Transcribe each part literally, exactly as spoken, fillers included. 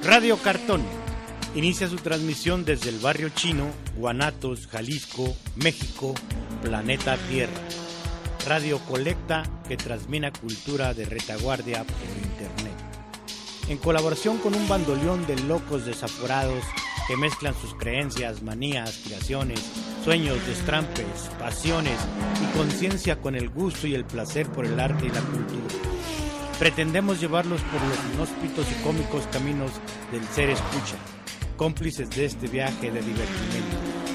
Radio Cartón inicia su transmisión desde el barrio chino, Guanatos, Jalisco, México, planeta Tierra. Radio Colecta que transmite cultura de retaguardia por internet. En colaboración con un bandoleón de locos desaforados que mezclan sus creencias, manías, creaciones, sueños, destrampes, pasiones y conciencia con el gusto y el placer por el arte y la cultura. Pretendemos llevarlos por los inhóspitos y cómicos caminos del ser escucha, cómplices de este viaje de divertimento.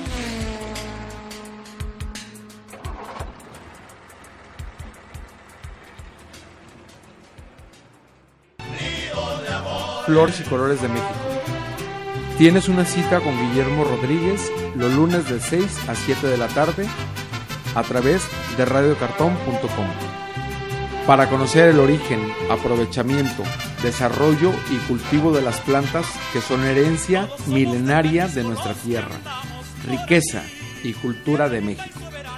Flores y Colores de México. Tienes una cita con Guillermo Rodríguez los lunes de seis a siete de la tarde a través de radio cartón punto com para conocer el origen, aprovechamiento, desarrollo y cultivo de las plantas que son herencia milenaria de nuestra tierra, riqueza y cultura de México.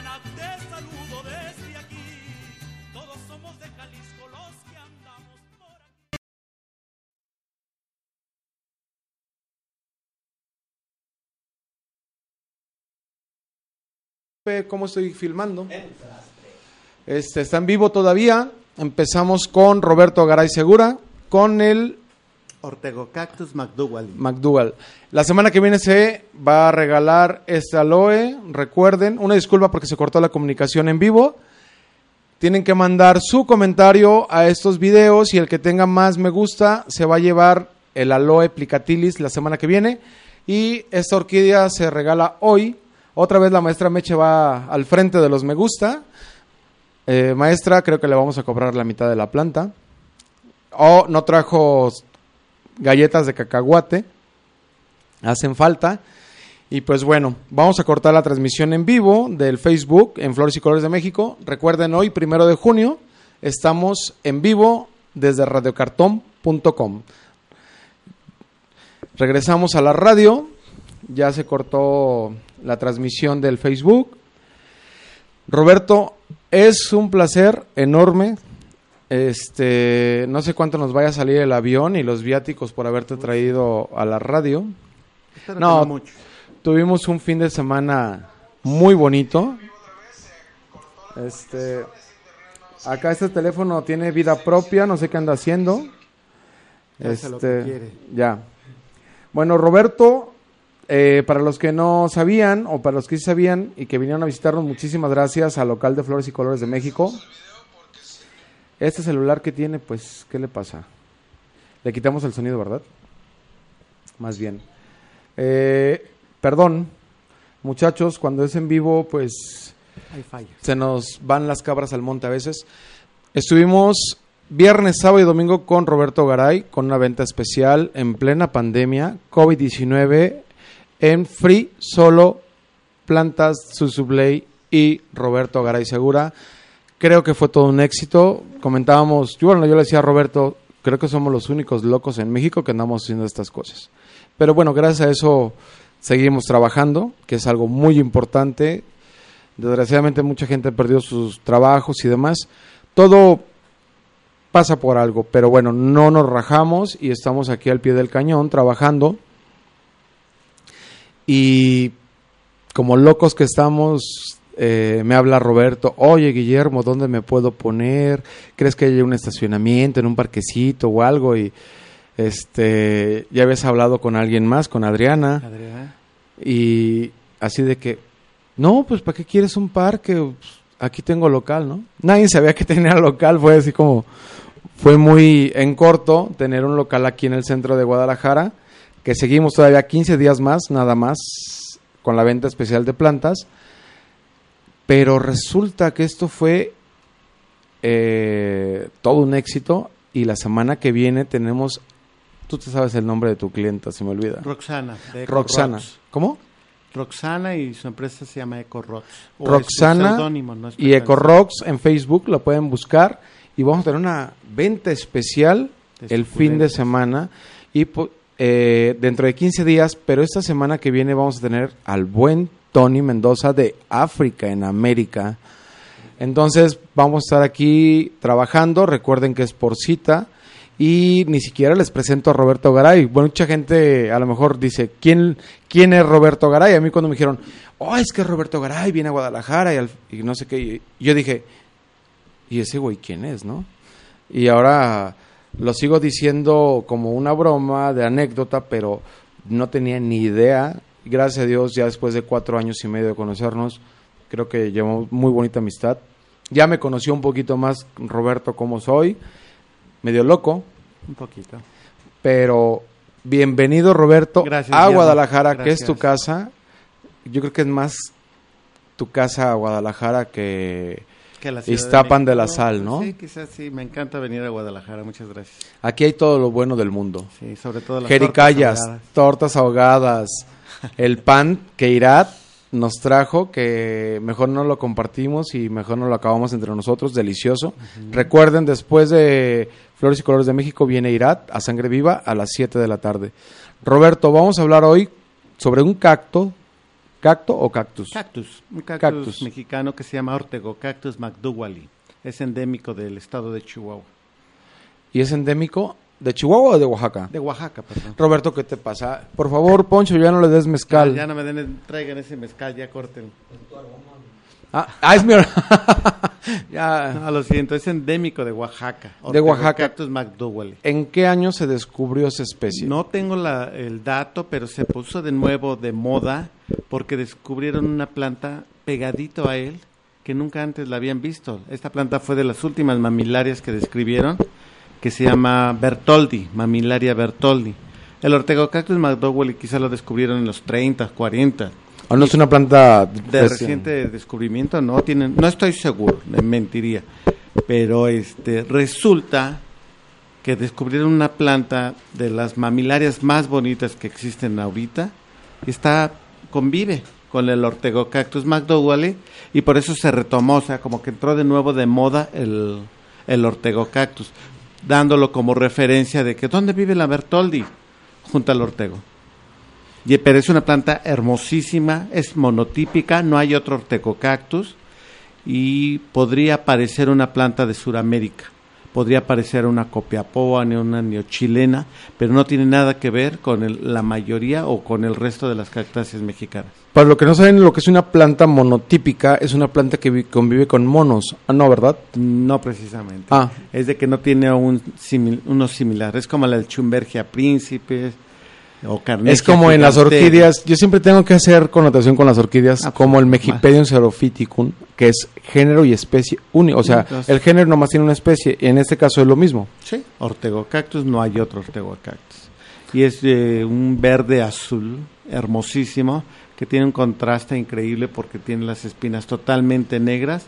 ¿Cómo estoy filmando? Este, está en vivo todavía. Empezamos con Roberto Garay Segura, con el Ortegocactus McDougall. McDougall. La semana que viene se va a regalar este aloe. Recuerden, una disculpa porque se cortó la comunicación en vivo. Tienen que mandar su comentario a estos videos y el que tenga más me gusta se va a llevar el aloe plicatilis la semana que viene. Y esta orquídea se regala hoy. Otra vez la maestra Meche va al frente de los me gusta. Eh, maestra, creo que le vamos a cobrar la mitad de la planta. Oh, no trajo galletas de cacahuate. Hacen falta. Y pues bueno, vamos a cortar la transmisión en vivo del Facebook en Flores y Colores de México. Recuerden, hoy, primero de junio, estamos en vivo desde radio cartón punto com. Regresamos a la radio. Ya se cortó la transmisión del Facebook. Roberto, es un placer enorme. Este, no sé cuánto nos vaya a salir el avión y los viáticos por haberte traído a la radio. No, no mucho. Tuvimos un fin de semana muy bonito. Este, acá este teléfono tiene vida propia, no sé qué anda haciendo. Este, lo que quiere. Ya. Bueno, Roberto, Eh, para los que no sabían, o para los que sí sabían y que vinieron a visitarnos, muchísimas gracias al local de Flores y Colores de México. Este celular que tiene, pues, ¿qué le pasa? Le quitamos el sonido, ¿verdad? Más bien. Eh, perdón, muchachos, cuando es en vivo, pues, hay fallas. Se nos van las cabras al monte a veces. Estuvimos viernes, sábado y domingo con Roberto Garay, con una venta especial en plena pandemia, COVID diecinueve, en Free Solo, Plantas, Susubley y Roberto Garay Segura. Creo que fue todo un éxito. Comentábamos, yo, bueno, yo le decía a Roberto, creo que somos los únicos locos en México que andamos haciendo estas cosas. Pero bueno, gracias a eso seguimos trabajando, que es algo muy importante. Desgraciadamente mucha gente ha perdido sus trabajos y demás. Todo pasa por algo, pero bueno, no nos rajamos y estamos aquí al pie del cañón trabajando. Y como locos que estamos, eh, me habla Roberto, oye Guillermo, ¿dónde me puedo poner? ¿Crees que haya un estacionamiento en un parquecito o algo? Y este, ya habías hablado con alguien más, con Adriana. Adriana. Y así de que, no, pues ¿para qué quieres un parque? Pues, aquí tengo local, ¿no? Nadie sabía que tenía local, fue así como, fue muy en corto tener un local aquí en el centro de Guadalajara, que seguimos todavía quince días más, nada más, con la venta especial de plantas, pero resulta que esto fue eh, todo un éxito, y la semana que viene tenemos, tú te sabes el nombre de tu clienta, se me olvida. Roxana. De Roxana. ¿Cómo? Roxana, y su empresa se llama EcoRox. Roxana no es y EcoRox en Facebook, lo pueden buscar, y vamos a tener una venta especial el fin de semana, y Eh, dentro de quince días, pero esta semana que viene vamos a tener al buen Tony Mendoza de África en América. Entonces vamos a estar aquí trabajando, recuerden que es por cita, y ni siquiera les presento a Roberto Garay. Bueno, mucha gente a lo mejor dice, ¿quién, quién es Roberto Garay? A mí cuando me dijeron, oh, es que Roberto Garay viene a Guadalajara y, al, y no sé qué, y yo dije, ¿y ese güey quién es, no? Y ahora lo sigo diciendo como una broma de anécdota, pero no tenía ni idea. Gracias a Dios, ya después de cuatro años y medio de conocernos, creo que llevamos muy bonita amistad. Ya me conoció un poquito más Roberto como soy, medio loco. Un poquito. Pero bienvenido, Roberto, Gracias, a Diego. Guadalajara, Gracias. que es tu casa. Yo creo que es más tu casa a Guadalajara que, que la Ciudad Iztapan de, de la México. Sal, ¿no? Sí, quizás sí. Me encanta venir a Guadalajara. Muchas gracias. Aquí hay todo lo bueno del mundo. Sí, sobre todo las Jericayas, tortas ahogadas. tortas ahogadas, el pan que Irat nos trajo, que mejor no lo compartimos y mejor no lo acabamos entre nosotros, delicioso. Uh-huh. Recuerden, después de Flores y Colores de México viene Irat a Sangre Viva a las siete de la tarde. Roberto, vamos a hablar hoy sobre un cacto, ¿cacto o cactus? Cactus, un cactus, Cactus. mexicano que se llama Ortegocactus McDougallii. Es endémico del estado de Chihuahua. ¿Y es endémico de Chihuahua o de Oaxaca? De Oaxaca, perdón. Roberto, ¿qué te pasa? Por favor, Poncho, ya no le des mezcal. Ya, ya no me den, traigan ese mezcal, ya corten. Ah, ah, es mi... ya. No, lo siento, es endémico de Oaxaca. De Oaxaca. Cactus McDougallii. ¿En qué año se descubrió esa especie? No tengo la, el dato, pero se puso de nuevo de moda porque descubrieron una planta pegadito a él que nunca antes la habían visto. Esta planta fue de las últimas mamilarias que describieron, que se llama Bertoldi, Mamilaria Bertoldi. El Ortegocactus McDougallii quizá lo descubrieron en los treinta, cuarenta. ¿O no es una planta de reciente descubrimiento? No tienen, no estoy seguro, me mentiría. Pero este resulta que descubrieron una planta de las mamilarias más bonitas que existen ahorita y está convive con el Ortegocactus McDougallii y por eso se retomó, o sea, como que entró de nuevo de moda el el Ortegocactus, dándolo como referencia de que ¿dónde vive la Bertoldi? Junto al Ortego. Y, pero es una planta hermosísima, es monotípica, no hay otro Ortegocactus y podría parecer una planta de Sudamérica, podría parecer una copiapoa, ni una neochilena, pero no tiene nada que ver con el, la mayoría o con el resto de las cactáceas mexicanas. Para los que no saben lo que es una planta monotípica, es una planta que vi- convive con monos. Ah, no, ¿verdad? No precisamente. Ah. Es de que no tiene un simil, uno similar. Es como la del Chumbergia príncipes o Carnegie. Es como en las gigantesca. orquídeas. Yo siempre tengo que hacer connotación con las orquídeas, Ah, como el más. Mejipedium xerophyticum, que es género y especie único. O sea, Entonces- el género nomás tiene una especie, y en este caso es lo mismo. Sí, Ortegocactus, no hay otro Ortegocactus. Y es eh, un verde azul hermosísimo que tiene un contraste increíble porque tiene las espinas totalmente negras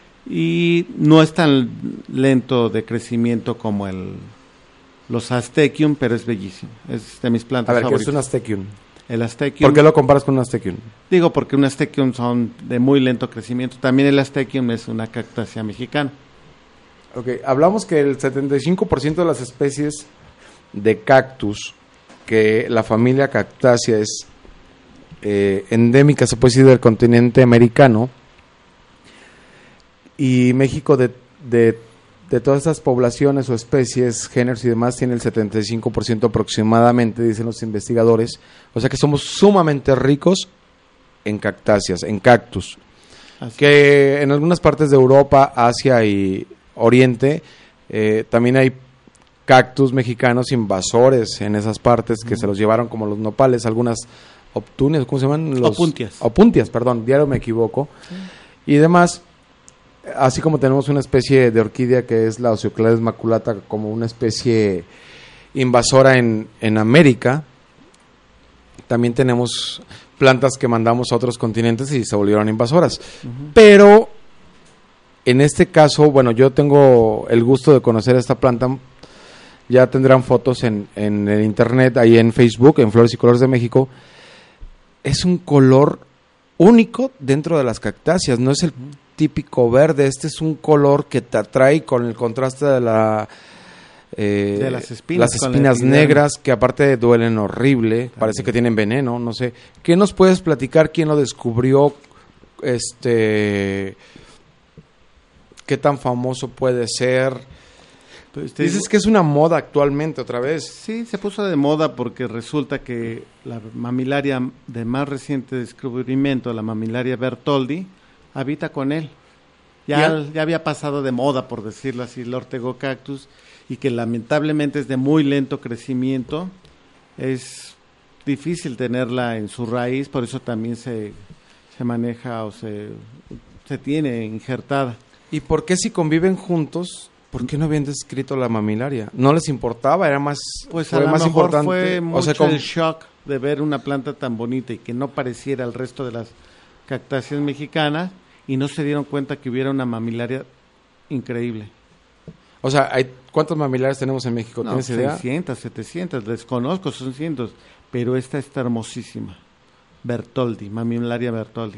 y no es tan lento de crecimiento como el los Aztecium, pero es bellísimo. Es de mis plantas A ver, ¿qué es favoritas. un Aztecium? El Aztecium. ¿Por qué lo comparas con un Aztecium? Digo porque un Aztecium son de muy lento crecimiento. También el Aztecium es una cactácea mexicana. Ok, hablamos que el setenta y cinco por ciento de las especies de cactus, que la familia Cactaceae es eh, endémica, se puede decir, del continente americano, y México de, de, de todas estas poblaciones o especies, géneros y demás, tiene el setenta y cinco por ciento aproximadamente, dicen los investigadores, o sea que somos sumamente ricos en cactáceas, en cactus, Así que en algunas partes de Europa, Asia y Oriente, eh, también hay cactus mexicanos invasores en esas partes que se los llevaron como los nopales, algunas optunias, ¿cómo se llaman? Los, Opuntias. Opuntias, perdón, diario me equivoco. Sí. Y demás, así como tenemos una especie de orquídea que es la Oceoclades maculata, como una especie invasora en, en América, también tenemos plantas que mandamos a otros continentes y se volvieron invasoras. Uh-huh. Pero en este caso, bueno, yo tengo el gusto de conocer esta planta. Ya tendrán fotos en, en el internet, ahí en Facebook, en Flores y Colores de México. Es un color único dentro de las cactáceas, no es el típico verde, este es un color que te atrae con el contraste de la eh, de las espinas, las espinas negras, que aparte duelen horrible, también parece que tienen veneno, no sé. ¿Qué nos puedes platicar? ¿Quién lo descubrió? Este, ¿qué tan famoso puede ser? Pues dices digo, que es una moda actualmente otra vez. Sí, se puso de moda porque resulta que la mamilaria de más reciente descubrimiento, la mamilaria Bertoldi, habita con él. Ya, ya había pasado de moda, por decirlo así, el Ortegocactus, y que lamentablemente es de muy lento crecimiento. Es difícil tenerla en su raíz, por eso también se, se maneja o se, se tiene injertada. ¿Y por qué si conviven juntos, por qué no habían descrito la mamilaria? ¿No les importaba? ¿Era más, pues fue a lo más mejor importante? Fue mucho o sea, con... el shock de ver una planta tan bonita y que no pareciera el resto de las cactáceas mexicanas, y no se dieron cuenta que hubiera una mamilaria increíble. O sea, hay, ¿cuántas mamilarias tenemos en México? No, seiscientas, setecientas, desconozco, son cientos, pero esta está hermosísima. Bertoldi, mamilaria Bertoldi.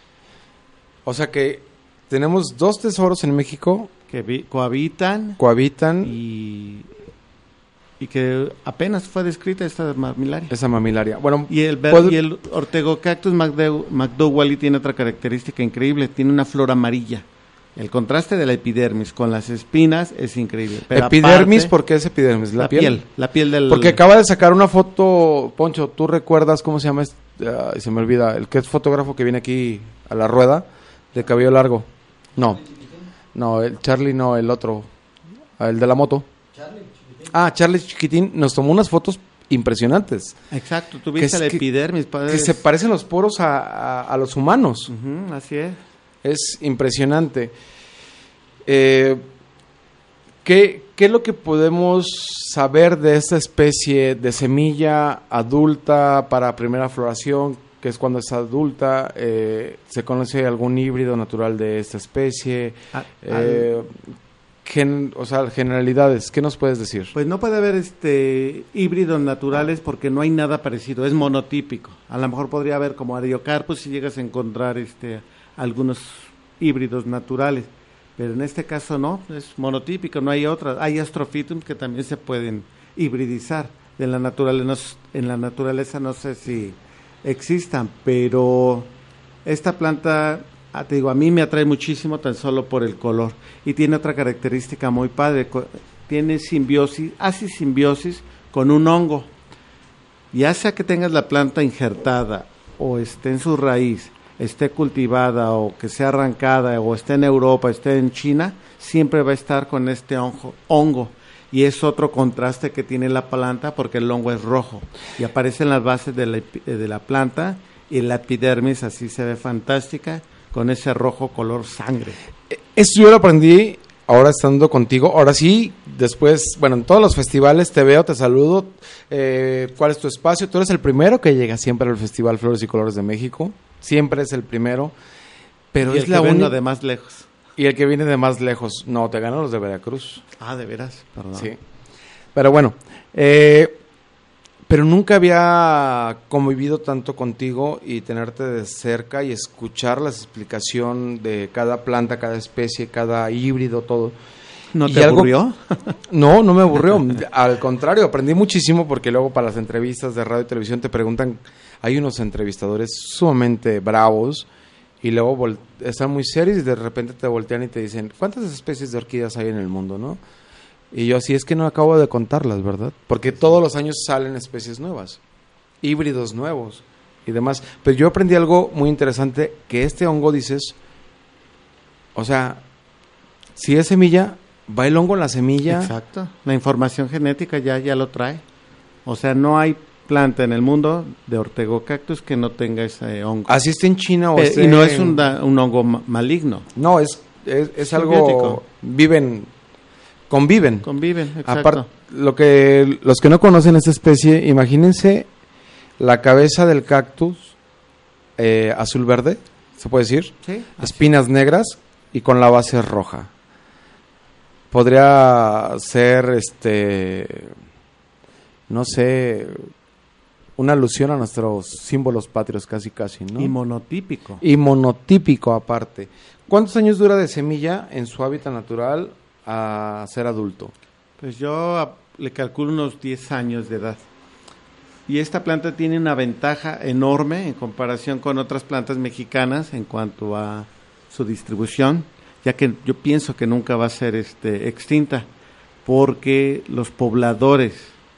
O sea que tenemos dos tesoros en México que vi, cohabitan, cohabitan y, y que apenas fue descrita esta mamilaria. Esa mamilaria. Bueno, y el, ¿puedo? Y el Ortegocactus McDowelli tiene otra característica increíble, tiene una flor amarilla. El contraste de la epidermis con las espinas es increíble. Pero epidermis, aparte, ¿por qué es epidermis? ¿La, la piel? piel? La piel del... Porque acaba de sacar una foto, Poncho, ¿tú recuerdas cómo se llama? Este? Uh, se me olvida, el que es fotógrafo que viene aquí a la rueda, de cabello largo. No, no, el Charlie no, el otro, el de la moto. Charlie Chiquitín. Ah, Charlie Chiquitín nos tomó unas fotos impresionantes. Exacto, tú viste la epidermis. Que, que se parecen los poros a, a, a los humanos. Uh-huh, así es. Es impresionante. Eh, ¿qué, ¿Qué es lo que podemos saber de esta especie de semilla adulta para primera floración, que es cuando es adulta? Eh, ¿Se conoce algún híbrido natural de esta especie? Ah, eh, gen, o sea, generalidades, ¿qué nos puedes decir? Pues no puede haber este híbridos naturales porque no hay nada parecido, es monotípico. A lo mejor podría haber como Ariocarpus si llegas a encontrar este algunos híbridos naturales, pero en este caso no, es monotípico, no hay otras. Hay Astrophytum que también se pueden hibridizar. De la naturaleza, no, en la naturaleza no sé si existan, pero esta planta, te digo, a mí me atrae muchísimo tan solo por el color, y tiene otra característica muy padre, tiene simbiosis, hace simbiosis con un hongo, ya sea que tengas la planta injertada o esté en su raíz, esté cultivada o que sea arrancada o esté en Europa, esté en China, siempre va a estar con este hongo, hongo. Y es otro contraste que tiene la planta porque el hongo es rojo y aparece en las bases de la, de la planta, y la epidermis así se ve fantástica con ese rojo color sangre. Esto yo lo aprendí ahora estando contigo. Ahora sí, después, bueno, en todos los festivales te veo, te saludo. Eh, ¿Cuál es tu espacio? Tú eres el primero que llega siempre al Festival Flores y Colores de México. Siempre es el primero, pero y es el la que venga de más lejos. Y el que viene de más lejos. No, te ganan los de Veracruz. Ah, de veras, perdón. Sí, pero bueno, eh, pero nunca había convivido tanto contigo y tenerte de cerca y escuchar la explicación de cada planta, cada especie, cada híbrido, todo. ¿No te aburrió? Algo, no, no me aburrió. Al contrario, aprendí muchísimo porque luego para las entrevistas de radio y televisión te preguntan, hay unos entrevistadores sumamente bravos y luego vol- están muy serios y de repente te voltean y te dicen, ¿cuántas especies de orquídeas hay en el mundo, no? Y yo así es que no acabo de contarlas, ¿verdad? Porque todos los años salen especies nuevas, híbridos nuevos y demás. Pero yo aprendí algo muy interesante, que este hongo, dices, o sea, si es semilla, va el hongo en la semilla. Exacto, la información genética ya, ya lo trae. O sea, no hay planta en el mundo de Ortegocactus que no tenga ese hongo. Así está en China o Pe- esté Y no es en... un, da, un hongo ma- maligno. No, es, es, es algo... Viven... Conviven. Conviven, exacto. Aparte, lo que, los que no conocen esta especie, imagínense la cabeza del cactus eh, azul-verde, ¿se puede decir? Sí. Espinas así. Negras y con la base roja. Podría ser, este, no sé, una alusión a nuestros símbolos patrios casi casi, ¿no? Y monotípico. Y monotípico aparte. ¿Cuántos años dura de semilla en su hábitat natural a ser adulto? Pues yo a, le calculo unos diez años de edad. Y esta planta tiene una ventaja enorme en comparación con otras plantas mexicanas en cuanto a su distribución, ya que yo pienso que nunca va a ser este extinta, porque los pobladores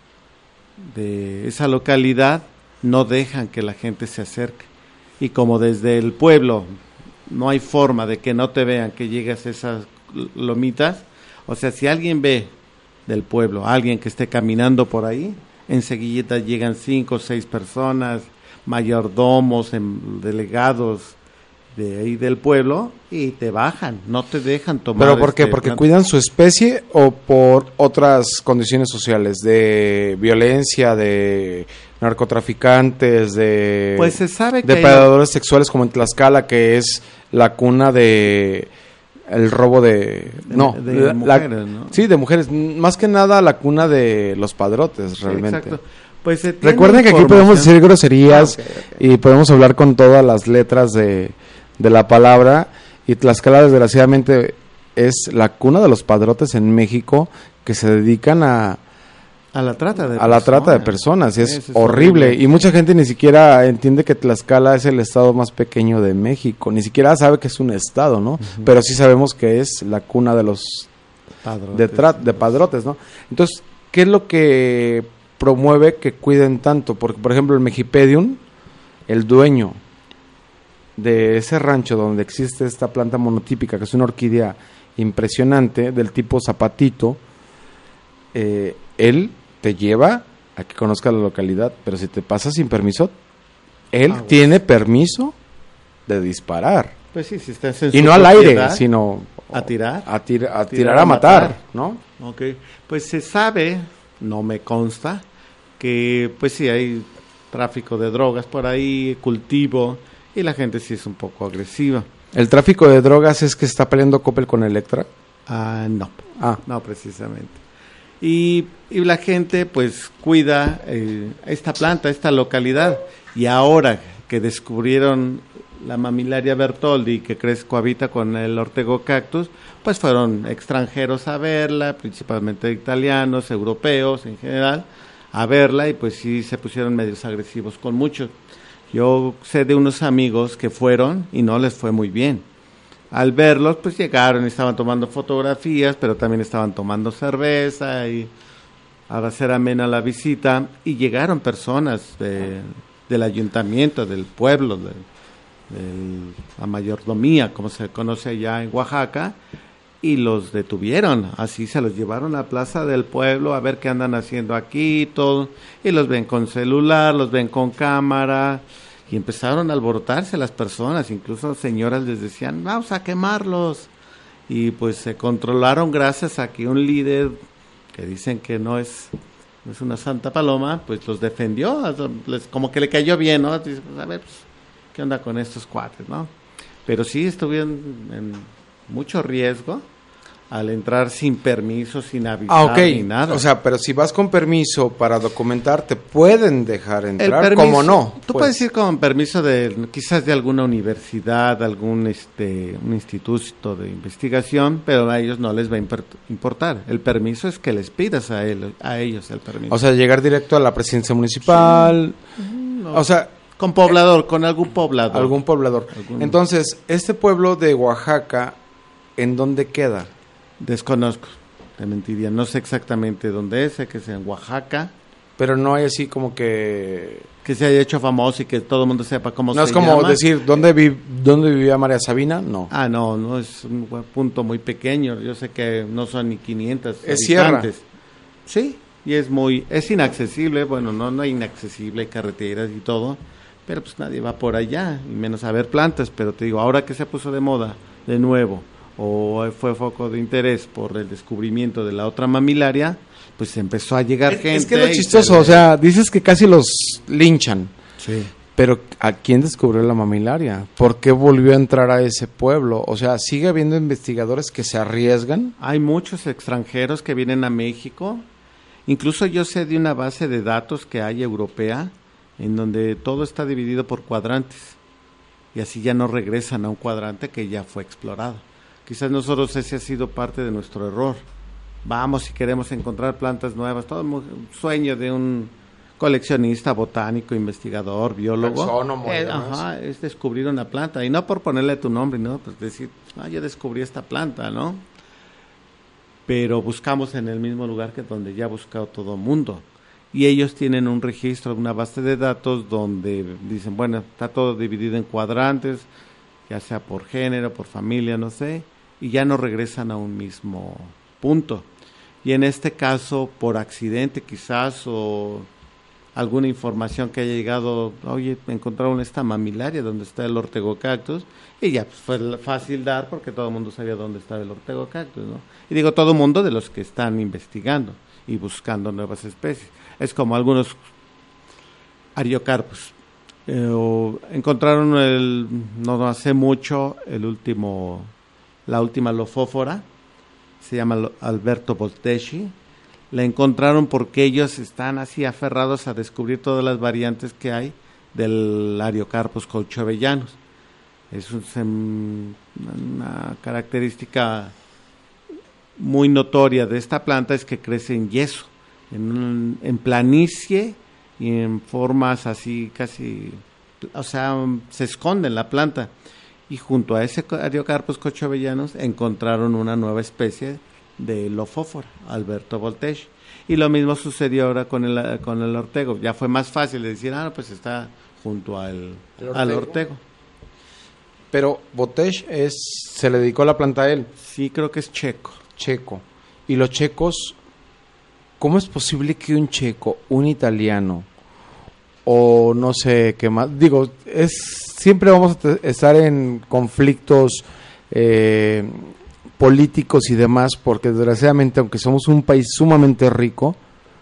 de esa localidad no dejan que la gente se acerque. Y como desde el pueblo no hay forma de que no te vean que llegas a esas lomitas, o sea, si alguien ve del pueblo, alguien que esté caminando por ahí, enseguida llegan cinco o seis personas, mayordomos, delegados de ahí del pueblo, y te bajan, no te dejan tomar. ¿Pero por qué? Este, ¿Porque plan... cuidan su especie o por otras condiciones sociales? ¿De violencia, de narcotraficantes, de pues se sabe que depredadores hay... sexuales como en Tlaxcala, que es la cuna de el robo de, de no, de, la, mujeres, la, ¿no? Sí, de mujeres, más que nada la cuna de los padrotes, realmente. Sí, exacto. Pues se recuerden que aquí podemos decir groserías ah, okay, okay. y podemos hablar con todas las letras de, de la palabra, y Tlaxcala desgraciadamente es la cuna de los padrotes en México, que se dedican a a la trata de a personas. la trata de personas, y es, es horrible. horrible, y mucha gente ni siquiera entiende que Tlaxcala es el estado más pequeño de México, ni siquiera sabe que es un estado, ¿no? Uh-huh. Pero sí sabemos que es la cuna de los padrotes, de, tra- de padrotes, ¿no? Entonces, ¿qué es lo que promueve que cuiden tanto? Porque, por ejemplo, el Mexipedium, el dueño de ese rancho donde existe esta planta monotípica, que es una orquídea impresionante, del tipo zapatito, eh, él te lleva a que conozcas la localidad, pero si te pasa sin permiso, él ah, tiene bueno. permiso de disparar. Pues sí, si estás en y no al aire, sino a tirar, a, tir- a, a tirar, tirar a matar, matar, ¿no? Okay. Pues se sabe, no me consta, que pues sí hay tráfico de drogas por ahí, cultivo, y la gente sí es un poco agresiva. ¿El tráfico de drogas es que está peleando Coppel con Electra? Ah, no, ah. no precisamente. Y, y la gente pues cuida eh, esta planta, esta localidad, y ahora que descubrieron la Mamilaria bertholdi, que crece, cohabita con el ortegocactus, pues fueron extranjeros a verla, principalmente italianos, europeos en general, a verla, y pues sí se pusieron medios agresivos con muchos. Yo sé de unos amigos que fueron y no les fue muy bien. Al verlos, pues llegaron y estaban tomando fotografías, pero también estaban tomando cerveza y a hacer amena la visita, y llegaron personas de, del ayuntamiento, del pueblo, de, de la mayordomía, como se conoce allá en Oaxaca, y los detuvieron. Así se los llevaron a la plaza del pueblo a ver qué andan haciendo aquí y todo, y los ven con celular, los ven con cámara, y empezaron a alborotarse las personas, incluso señoras les decían, vamos a quemarlos, y pues se controlaron gracias a que un líder, que dicen que no es, no es una santa paloma, pues los defendió, les, como que le cayó bien, ¿no? Dice, pues, a ver, pues, ¿qué onda con estos cuates, no? Pero sí estuvieron en mucho riesgo al entrar sin permiso, sin avisar, ah, okay. ni nada. O sea, pero si vas con permiso para documentar, te pueden dejar entrar, permiso, ¿cómo no? Tú pues. puedes ir con permiso de quizás de alguna universidad, algún este un instituto de investigación, pero a ellos no les va a importar. El permiso es que les pidas a, él, a ellos el permiso. O sea, llegar directo a la presidencia municipal, sí. no. o sea... Con poblador, eh, con algún poblador. Algún poblador. Algún... Entonces, este pueblo de Oaxaca, ¿en dónde queda? Desconozco, te mentiría, no sé exactamente dónde es, sé que es en Oaxaca. Pero no hay así como que... Que se haya hecho famoso y que todo el mundo sepa cómo no se llama. No es como llama. decir, ¿dónde, vi, ¿dónde vivía María Sabina? No. Ah, no, no, es un punto muy pequeño, yo sé que no son ni quinientos es habitantes. Sierra. Sí, y es muy, es inaccesible, bueno, no, no hay inaccesible, hay carreteras y todo, pero pues nadie va por allá, y menos a ver plantas, pero te digo, ahora que se puso de moda de nuevo, o fue foco de interés por el descubrimiento de la otra mamilaria, pues empezó a llegar es, gente. Es que lo chistoso, o sea, dices que casi los linchan. Sí. Pero ¿a quién descubrió la mamilaria? ¿Por qué volvió a entrar a ese pueblo? O sea, ¿sigue habiendo investigadores que se arriesgan? Hay muchos extranjeros que vienen a México. Incluso yo sé de una base de datos que hay europea, en donde todo está dividido por cuadrantes. Y así ya no regresan a un cuadrante que ya fue explorado. Quizás nosotros ese ha sido parte de nuestro error. Vamos si queremos encontrar plantas nuevas, todo un sueño de un coleccionista, botánico, investigador, biólogo. Persónomo, eh, ajá, es descubrir una planta, y no por ponerle tu nombre, no, pues decir, ah, yo descubrí esta planta, ¿no? pero buscamos en el mismo lugar que donde ya ha buscado todo el mundo. Y ellos tienen un registro, una base de datos donde dicen, bueno, está todo dividido en cuadrantes, ya sea por género, por familia, no sé, y ya no regresan a un mismo punto. Y en este caso, por accidente quizás, o alguna información que haya llegado, oye, encontraron esta mamilaria donde está el ortegocactus, y ya pues, fue fácil dar porque todo el mundo sabía dónde estaba el ortegocactus, ¿no? Y digo todo el mundo de los que están investigando y buscando nuevas especies. Es como algunos ariocarpus. Eh, o encontraron el, no hace mucho, el último, la última lofófora, se llama Alberto Volteschi. La encontraron porque ellos están así aferrados a descubrir todas las variantes que hay del Ariocarpus colchovellanos. Es un, una característica muy notoria de esta planta es que crece en yeso, en, un, en planicie y en formas así casi, o sea, se esconde en la planta. Y junto a ese Ariocarpus colchovellanos encontraron una nueva especie de lofófora, Alberto Volteschi. Y lo mismo sucedió ahora con el con el ortego. Ya fue más fácil de decir, ah, pues está junto al, ortego. al ortego. Pero Volteschi es, se le dedicó la planta a él. Sí, creo que es checo. Checo. Y los checos, ¿cómo es posible que un checo, un italiano, o no sé qué más, digo, es siempre vamos a estar en conflictos eh, políticos y demás, porque desgraciadamente, aunque somos un país sumamente rico,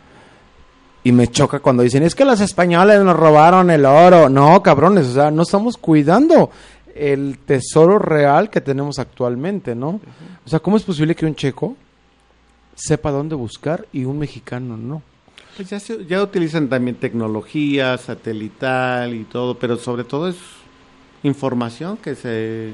y me choca cuando dicen, es que los españoles nos robaron el oro. No, cabrones, o sea, no estamos cuidando el tesoro real que tenemos actualmente, ¿no? Uh-huh. O sea, ¿cómo es posible que un checo sepa dónde buscar y un mexicano no? Pues ya, se, ya utilizan también tecnología satelital y todo, pero sobre todo es información que se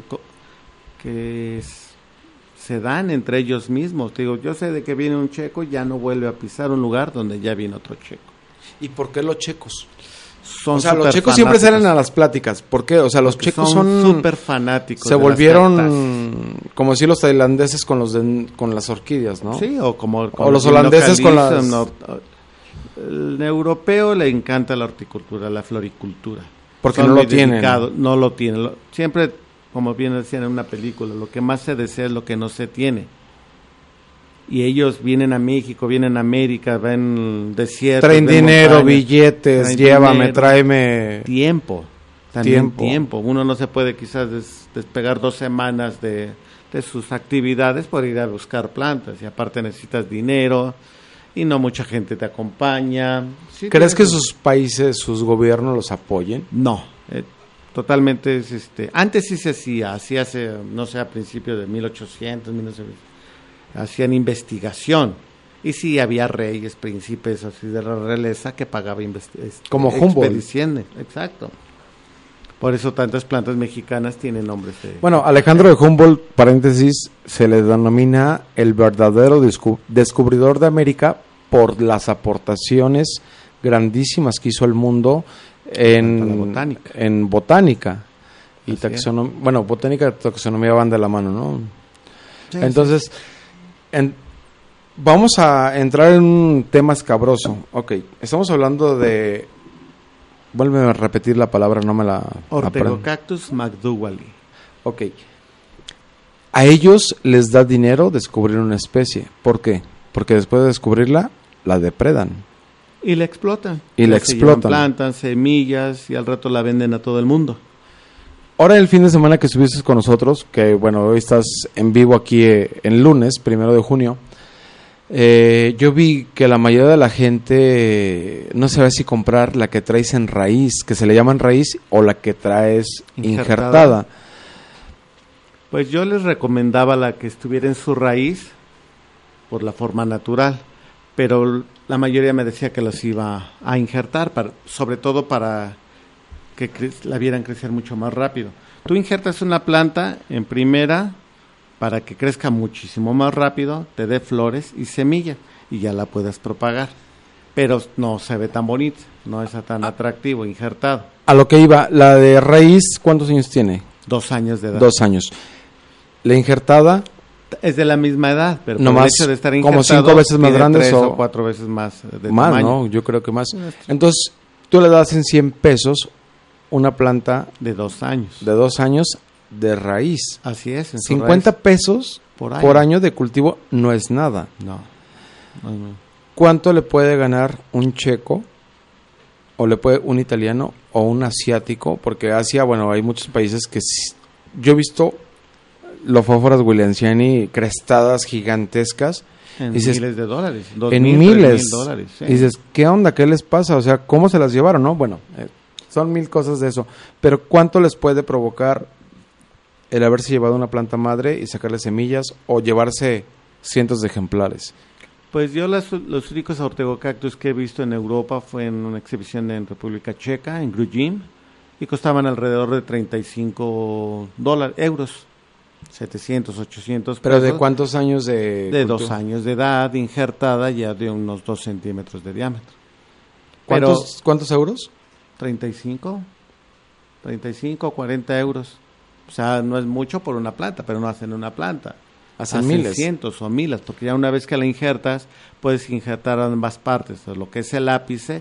que es, se dan entre ellos mismos. Te digo, yo sé de que viene un checo, ya no vuelve a pisar un lugar donde ya viene otro checo. ¿Y por qué los checos? Son o sea, los checos fanáticos. Siempre salen a las pláticas. ¿Por qué? O sea, los Porque checos son son súper fanáticos. Se volvieron como decir los tailandeses con los de, con las orquídeas, ¿no? Sí, o como o los holandeses con las. No, el europeo le encanta la horticultura, la floricultura. Porque son no lo tienen. No lo tienen. Siempre, como bien decían en una película, lo que más se desea es lo que no se tiene. Y ellos vienen a México, vienen a América, ven desiertos, traen dinero, montañas, billetes, traen llévame, dinero, tráeme tiempo, también tiempo. tiempo. Uno no se puede quizás des, despegar dos semanas de, de sus actividades por ir a buscar plantas, y aparte necesitas dinero y no mucha gente te acompaña. Sí, ¿crees que sus países, sus gobiernos los apoyen? No, eh, totalmente es este. Antes sí se hacía, así hace, no sé, a principios de mil ochocientos, mil novecientos. Hacían investigación, y sí había reyes, príncipes así de la realeza que pagaba investigación. Como Humboldt. Exacto. Por eso tantas plantas mexicanas tienen nombres de... Bueno, Alejandro de Humboldt, paréntesis, se le denomina el verdadero descu- descubridor de América por las aportaciones grandísimas que hizo el mundo en botánica. En botánica. Y taxonomía, bueno, botánica y taxonomía van de la mano, ¿no? Sí, Entonces... Sí. En, vamos a entrar en un tema escabroso. Ok, estamos hablando de... Vuelve a repetir la palabra, no me la... Ortegocactus mcdougallii. Ok. A ellos les da dinero descubrir una especie. ¿Por qué? Porque después de descubrirla, la depredan. Y la explotan. Y la explotan. Plantan semillas y al rato la venden a todo el mundo. Ahora el fin de semana que estuviste con nosotros, que bueno, hoy estás en vivo aquí eh, en lunes, primero de junio, eh, yo vi que la mayoría de la gente eh, no sabe si comprar la que traes en raíz, que se le llama en raíz, o la que traes injertada. injertada. Pues yo les recomendaba la que estuviera en su raíz por la forma natural, pero la mayoría me decía que los iba a injertar, para, sobre todo para... que cre- la vieran crecer mucho más rápido. Tú injertas una planta en primera para que crezca muchísimo más rápido, te dé flores y semilla y ya la puedas propagar. Pero no se ve tan bonita, no es tan atractivo injertado. A lo que iba, la de raíz, ¿cuántos años tiene? Dos años de edad. Dos años. La injertada, Es de la misma edad, pero no por más, el hecho de estar injertado, como cinco veces más grandes tres o, o cuatro veces más de más, tamaño. ¿no? Yo creo que más. Entonces, tú le das en cien pesos una planta de dos años. De dos años de raíz. Así es. En cincuenta raíz, pesos por año. por año de cultivo no es nada. No. no, no. ¿Cuánto le puede ganar un checo o le puede un italiano o un asiático? Porque Asia, bueno, hay muchos países que yo he visto lofóforas williamsiani crestadas gigantescas. En dices, miles de dólares. Dos en mil, miles. Mil dólares, sí. Y dices, ¿qué onda? ¿Qué les pasa? O sea, ¿cómo se las llevaron? ¿No? Bueno, eh, son mil cosas de eso. Pero ¿cuánto les puede provocar el haberse llevado una planta madre y sacarle semillas o llevarse cientos de ejemplares? Pues yo las, los únicos ortegocactus que he visto en Europa fue en una exhibición en República Checa, en Grujim, y costaban alrededor de treinta y cinco dólares, euros, setecientos, ochocientos pesos. ¿Pero de cuántos años de De cultivo? dos años de edad, injertada, ya de unos dos centímetros de diámetro. ¿Cuántos, Pero, ¿Cuántos euros? treinta y cinco, treinta y cinco, cuarenta euros. O sea, no es mucho por una planta, pero no hacen una planta. Hacen, hacen miles. cientos o miles, porque ya una vez que la injertas, puedes injertar ambas partes, lo que es el ápice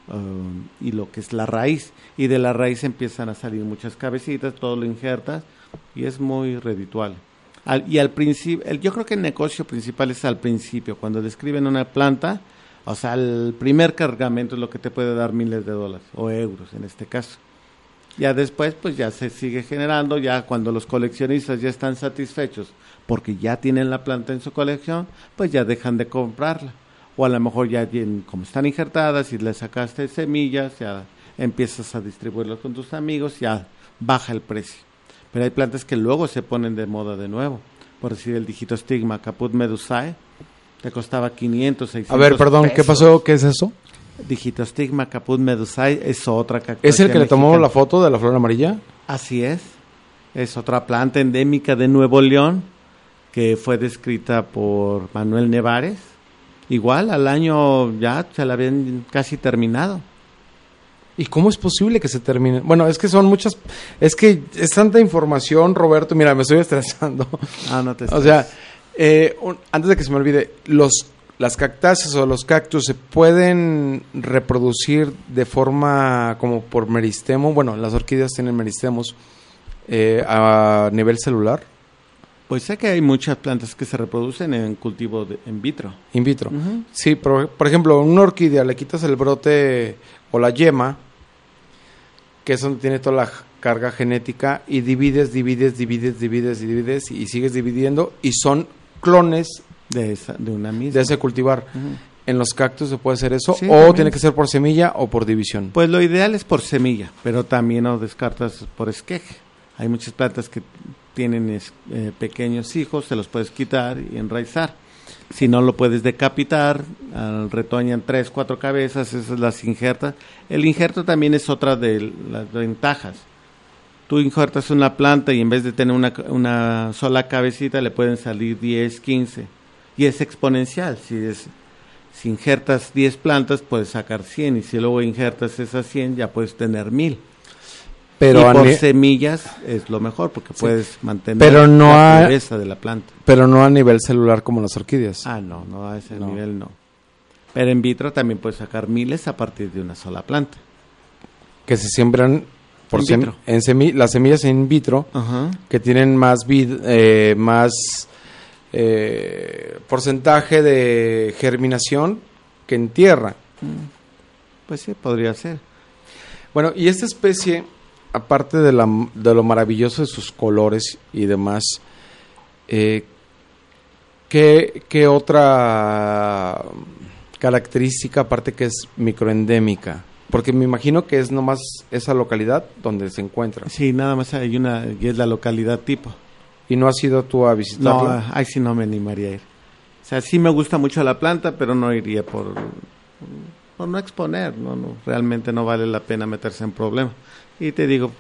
uh, y lo que es la raíz. Y de la raíz empiezan a salir muchas cabecitas, todo lo injertas y es muy redituable. Al, y al principio, el, yo creo que el negocio principal es al principio, cuando describen una planta, o sea, el primer cargamento es lo que te puede dar miles de dólares o euros en este caso. Ya después, pues ya se sigue generando, ya cuando los coleccionistas ya están satisfechos porque ya tienen la planta en su colección, pues ya dejan de comprarla. O a lo mejor ya tienen, como están injertadas y le sacaste semillas, ya empiezas a distribuirlas con tus amigos, ya baja el precio. Pero hay plantas que luego se ponen de moda de nuevo. Por decir, el Digitostigma Caput Medusae, te costaba quinientos, seiscientos A ver, perdón, pesos. ¿qué pasó? ¿Qué es eso? Digitostigma Caput Medusae es otra cactácea ¿Es el que le tomó mexicana. la foto de la flor amarilla? Así es. Es otra planta endémica de Nuevo León que fue descrita por Manuel Nevares. Igual, al año ya se la habían casi terminado. ¿Y cómo es posible que se termine? Bueno, es que son muchas... Es que es tanta información, Roberto. Mira, me estoy estresando. Ah, no te O sea, eh, un, antes de que se me olvide, los... ¿Las cactáceas o los cactus se pueden reproducir de forma como por meristemo? Bueno, las orquídeas tienen meristemos eh, a nivel celular. Pues sé que hay muchas plantas que se reproducen en cultivo de, in vitro. In vitro. Uh-huh. Sí, por, por ejemplo, una orquídea le quitas el brote o la yema, que es donde tiene toda la carga genética, y divides, divides, divides, divides, divides, y sigues dividiendo, y son clones de esa, de una misma. de ese cultivar. Uh-huh. ¿En los cactus se puede hacer eso? Sí, ¿O también. tiene que ser por semilla o por división? Pues lo ideal es por semilla, pero también no descartas por esqueje. Hay muchas plantas que tienen es, eh, pequeños hijos, se los puedes quitar y enraizar. Si no lo puedes decapitar, uh, retoñan tres, cuatro cabezas, esas las injertas. El injerto también es otra de las ventajas. Tú injertas una planta y en vez de tener una, una sola cabecita le pueden salir diez, quince. Y es exponencial. Si, es, si injertas diez plantas puedes sacar cien, y si luego injertas esas cien ya puedes tener mil. Pero y por ni- semillas es lo mejor porque Sí. puedes mantener Pero no la hay- pureza de la planta. Pero no a nivel celular como las orquídeas. Ah, no, no a ese No. nivel no. Pero en vitro también puedes sacar miles a partir de una sola planta. Que se siembran por In sem- vitro. en semi- las semillas in vitro, Ajá. que tienen más vid, eh, más eh, porcentaje de germinación que en tierra. Pues sí, podría ser. Bueno, y esta especie, aparte de, la, de lo maravilloso de sus colores y demás, eh, ¿qué, qué otra característica, aparte que es microendémica? Porque me imagino que es nomás esa localidad donde se encuentra. Sí, nada más hay una, y es la localidad tipo. ¿Y no has ido tú a No, visitarla? ahí sí no me animaría a ir. O sea, sí me gusta mucho la planta, pero no iría por, por no exponer. No, no, realmente no vale la pena meterse en problemas. Y te digo,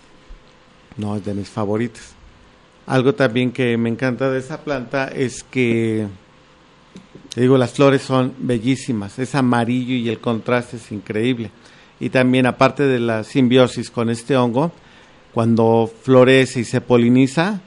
no es de mis favoritas. Algo también que me encanta de esa planta es que, te digo, las flores son bellísimas. Es amarillo y el contraste es increíble. Y también, aparte de la simbiosis con este hongo, cuando florece y se poliniza,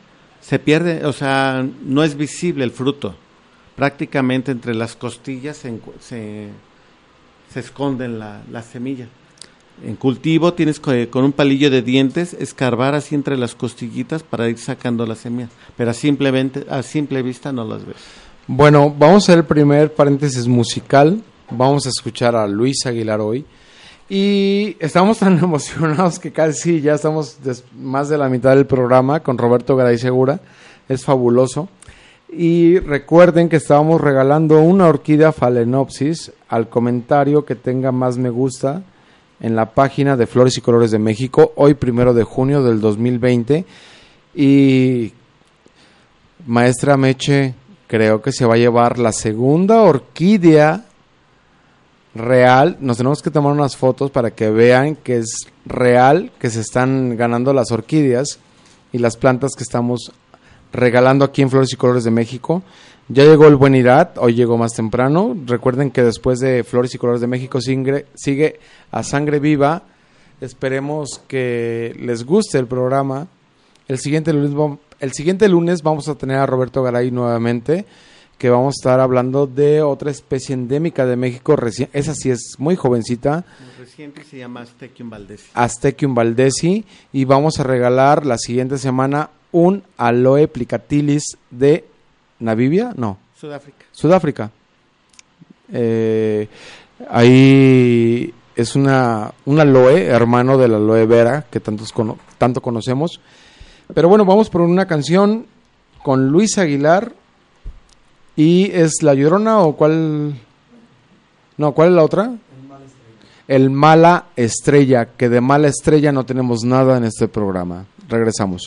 se pierde, o sea, no es visible el fruto. Prácticamente entre las costillas se, se, se esconden la, la semilla. En cultivo tienes que, con un palillo de dientes, escarbar así entre las costillitas para ir sacando las semillas, pero a, simplemente, a simple vista no las ves. Bueno, vamos a hacer el primer paréntesis musical. Vamos a escuchar a Luis Aguilar hoy. Y estamos tan emocionados que casi ya estamos des- más de la mitad del programa con Roberto Garay Segura. Es fabuloso. Y recuerden que estábamos regalando una orquídea Phalaenopsis al comentario que tenga más me gusta en la página de Flores y Colores de México, hoy primero de junio del dos mil veinte. Y maestra Meche, creo que se va a llevar la segunda orquídea real. Nos tenemos que tomar unas fotos para que vean que es real, que se están ganando las orquídeas y las plantas que estamos regalando aquí en Flores y Colores de México. Ya llegó el Buen Irat, hoy llegó más temprano. Recuerden que después de Flores y Colores de México sigue, sigue A Sangre Viva. Esperemos que les guste el programa. El siguiente lunes, el siguiente lunes vamos a tener a Roberto Garay nuevamente, que vamos a estar hablando de otra especie endémica de México. Reci- esa sí es muy jovencita. Muy reciente, se llama Astecium valdesi. Astecium valdesi. Y vamos a regalar la siguiente semana un Aloe plicatilis de Namibia, no. Sudáfrica. Sudáfrica. Eh, ahí es una un aloe, hermano del aloe vera, que tantos cono- tanto conocemos. Pero bueno, vamos por una canción con Luis Aguilar. ¿Y es La Llorona o cuál? No, ¿cuál es la otra? El Mala Estrella. El Mala Estrella, que de Mala Estrella no tenemos nada en este programa. Regresamos.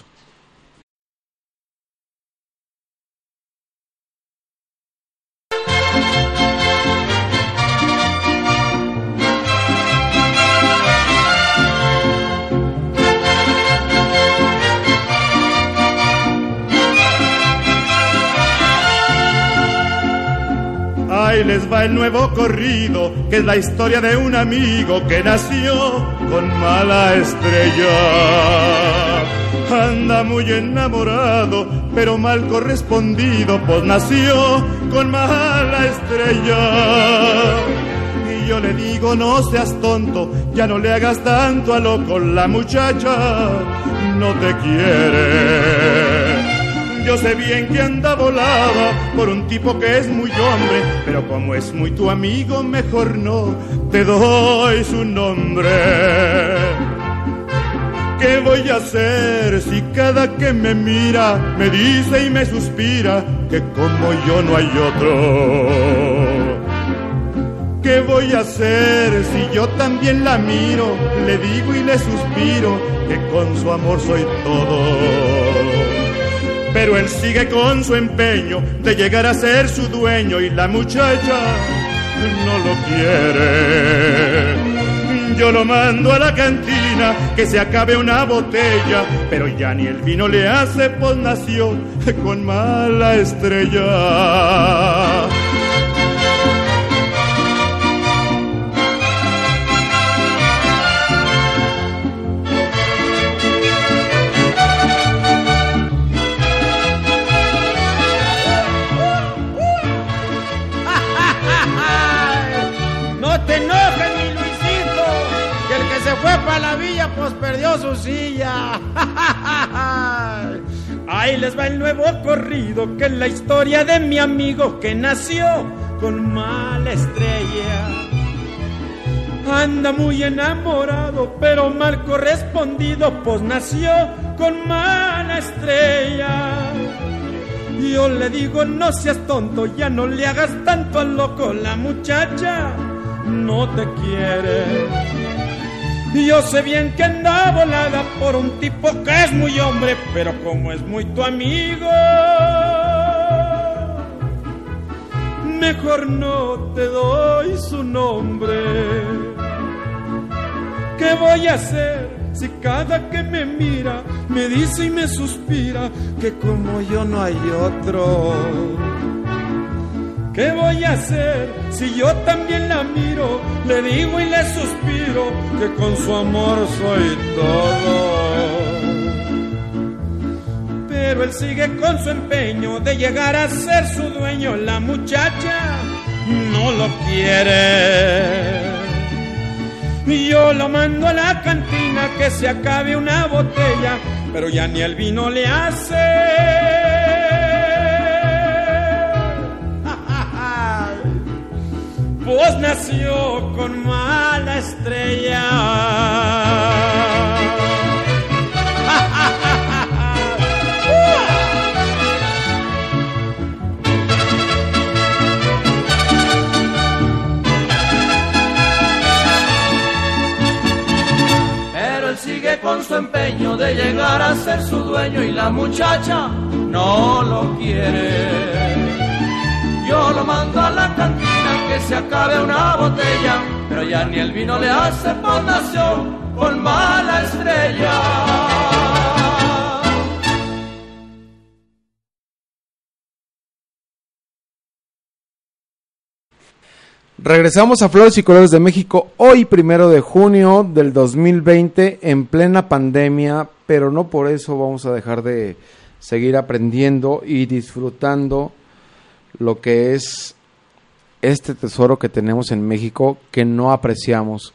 Ahí les va el nuevo corrido, que es la historia de un amigo que nació con mala estrella. Anda muy enamorado, pero mal correspondido, pues nació con mala estrella. Y yo le digo, no seas tonto, ya no le hagas tanto a loco, la muchacha no te quiere. Yo sé bien que anda volada por un tipo que es muy hombre, pero como es muy tu amigo, mejor no te doy su nombre. ¿Qué voy a hacer si cada que me mira me dice y me suspira que como yo no hay otro? ¿Qué voy a hacer si yo también la miro, le digo y le suspiro que con su amor soy todo? Pero él sigue con su empeño de llegar a ser su dueño y la muchacha no lo quiere. Yo lo mando a la cantina que se acabe una botella, pero ya ni el vino le hace, pues nació con mala estrella. Fue para la villa, pues perdió su silla. Ahí les va el nuevo corrido, que es la historia de mi amigo que nació con mala estrella. Anda muy enamorado, pero mal correspondido, pues nació con mala estrella. Yo le digo, no seas tonto, ya no le hagas tanto al loco, la muchacha no te quiere. Yo sé bien que anda volada por un tipo que es muy hombre, pero como es muy tu amigo, mejor no te doy su nombre. ¿Qué voy a hacer si cada que me mira me dice y me suspira que como yo no hay otro? ¿Qué voy a hacer si yo también la miro, le digo y le suspiro que con su amor soy todo? pero él sigue con su empeño de llegar a ser su dueño. La muchacha no lo quiere. Yo lo mando a la cantina que se acabe una botella, pero ya ni el vino le hace. Pues nació con mala estrella. Pero él sigue con su empeño de llegar a ser su dueño y la muchacha no lo quiere. Yo lo mando a la cantina que se acabe una botella, pero ya ni el vino le hace, pues nació con mala estrella. Regresamos a Flores y Colores de México, hoy primero de junio del dos mil veinte, en plena pandemia, pero no por eso vamos a dejar de seguir aprendiendo y disfrutando lo que es este tesoro que tenemos en México, que no apreciamos,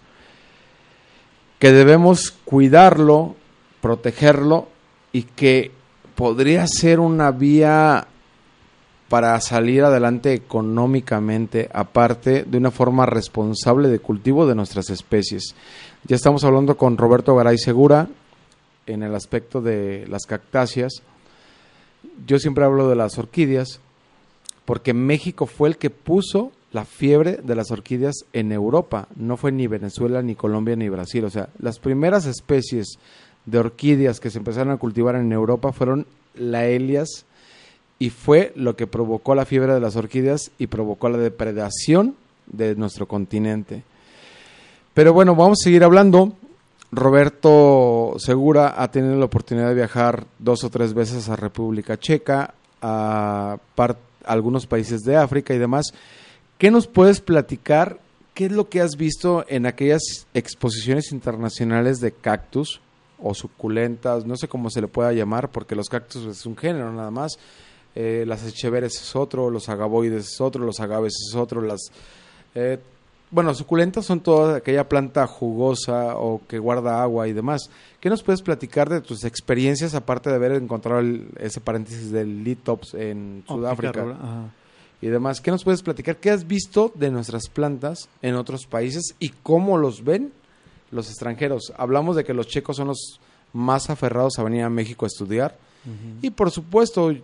que debemos cuidarlo, protegerlo, y que podría ser una vía para salir adelante económicamente, aparte de una forma responsable de cultivo de nuestras especies. Ya estamos hablando con Roberto Garay Segura en el aspecto de las cactáceas. Yo siempre hablo de las orquídeas, porque México fue el que puso la fiebre de las orquídeas en Europa, no fue ni Venezuela, ni Colombia, ni Brasil. O sea, las primeras especies de orquídeas que se empezaron a cultivar en Europa fueron laelias, y fue lo que provocó la fiebre de las orquídeas y provocó la depredación de nuestro continente. Pero bueno, vamos a seguir hablando. Roberto Segura ha tenido la oportunidad de viajar dos o tres veces a República Checa, a parte algunos países de África y demás. ¿Qué nos puedes platicar? ¿Qué es lo que has visto en aquellas exposiciones internacionales de cactus o suculentas? No sé cómo se le pueda llamar, porque los cactus es un género nada más. Eh, las echeveres es otro, los agavoides es otro, los agaves es otro. Las eh, bueno, suculentas son toda aquella planta jugosa o que guarda agua y demás. ¿Qué nos puedes platicar de tus experiencias, aparte de haber encontrado el, ese paréntesis del Litops en Sudáfrica y demás? ¿Qué nos puedes platicar? ¿Qué has visto de nuestras plantas en otros países y cómo los ven los extranjeros? Hablamos de que los checos son los más aferrados a venir a México a estudiar. Uh-huh. Y por supuesto,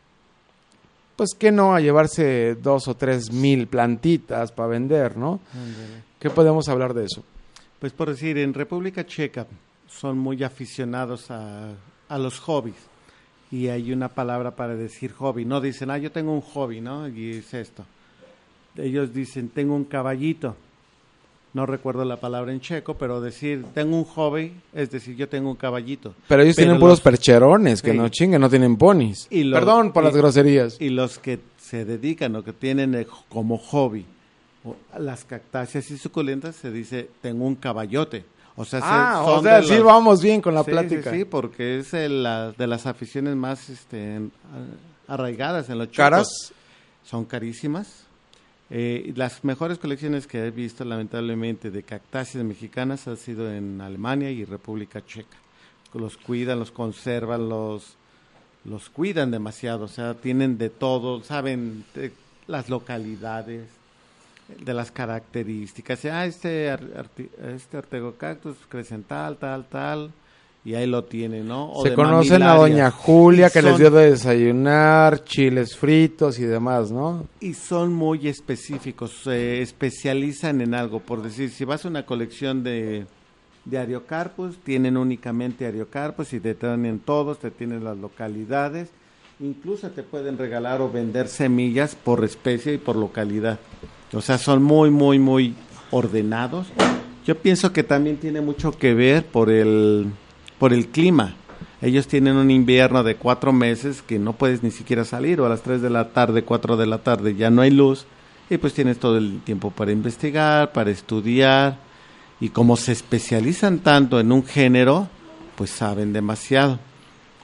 pues que no a llevarse dos o tres mil plantitas para vender, ¿no? Uh-huh. ¿Qué podemos hablar de eso? Pues por decir, en República Checa son muy aficionados a, a los hobbies, y hay una palabra para decir hobby. No dicen, ah, yo tengo un hobby, ¿no? Y es esto. Ellos dicen, tengo un caballito. No recuerdo la palabra en checo, pero decir, tengo un hobby, es decir, yo tengo un caballito. Pero ellos pero tienen los, puros percherones, que sí, no chinguen, no tienen ponis. Y los, Perdón por y, las groserías. Y los que se dedican o que tienen como hobby las cactáceas y suculentas, se dice, tengo un caballote. O sea, ah, se, son o sea, sí los, vamos bien con la sí, plática. Sí, sí, porque es el, la, de las aficiones más este, arraigadas en los chicos. ¿Caras? Son carísimas. Eh, las mejores colecciones que he visto, lamentablemente, de cactáceas mexicanas han sido en Alemania y República Checa. Los cuidan, los conservan, los, los cuidan demasiado. O sea, tienen de todo, saben de las localidades, de las características. Ah, este, arti, este artegocactus crece en tal, tal, tal, y ahí lo tienen, ¿no? O se conocen a doña Julia, que son, les dio de desayunar, chiles fritos y demás, ¿no? Y son muy específicos, se especializan en algo. Por decir, si vas a una colección de, de ariocarpus, tienen únicamente ariocarpus y te traen todos, te tienen las localidades. Incluso te pueden regalar o vender semillas por especie y por localidad. O sea, son muy, muy, muy ordenados. Yo pienso que también tiene mucho que ver por el... por el clima. Ellos tienen un invierno de cuatro meses que no puedes ni siquiera salir, o a las tres de la tarde, cuatro de la tarde ya no hay luz, y pues tienes todo el tiempo para investigar, para estudiar, y como se especializan tanto en un género, pues saben demasiado.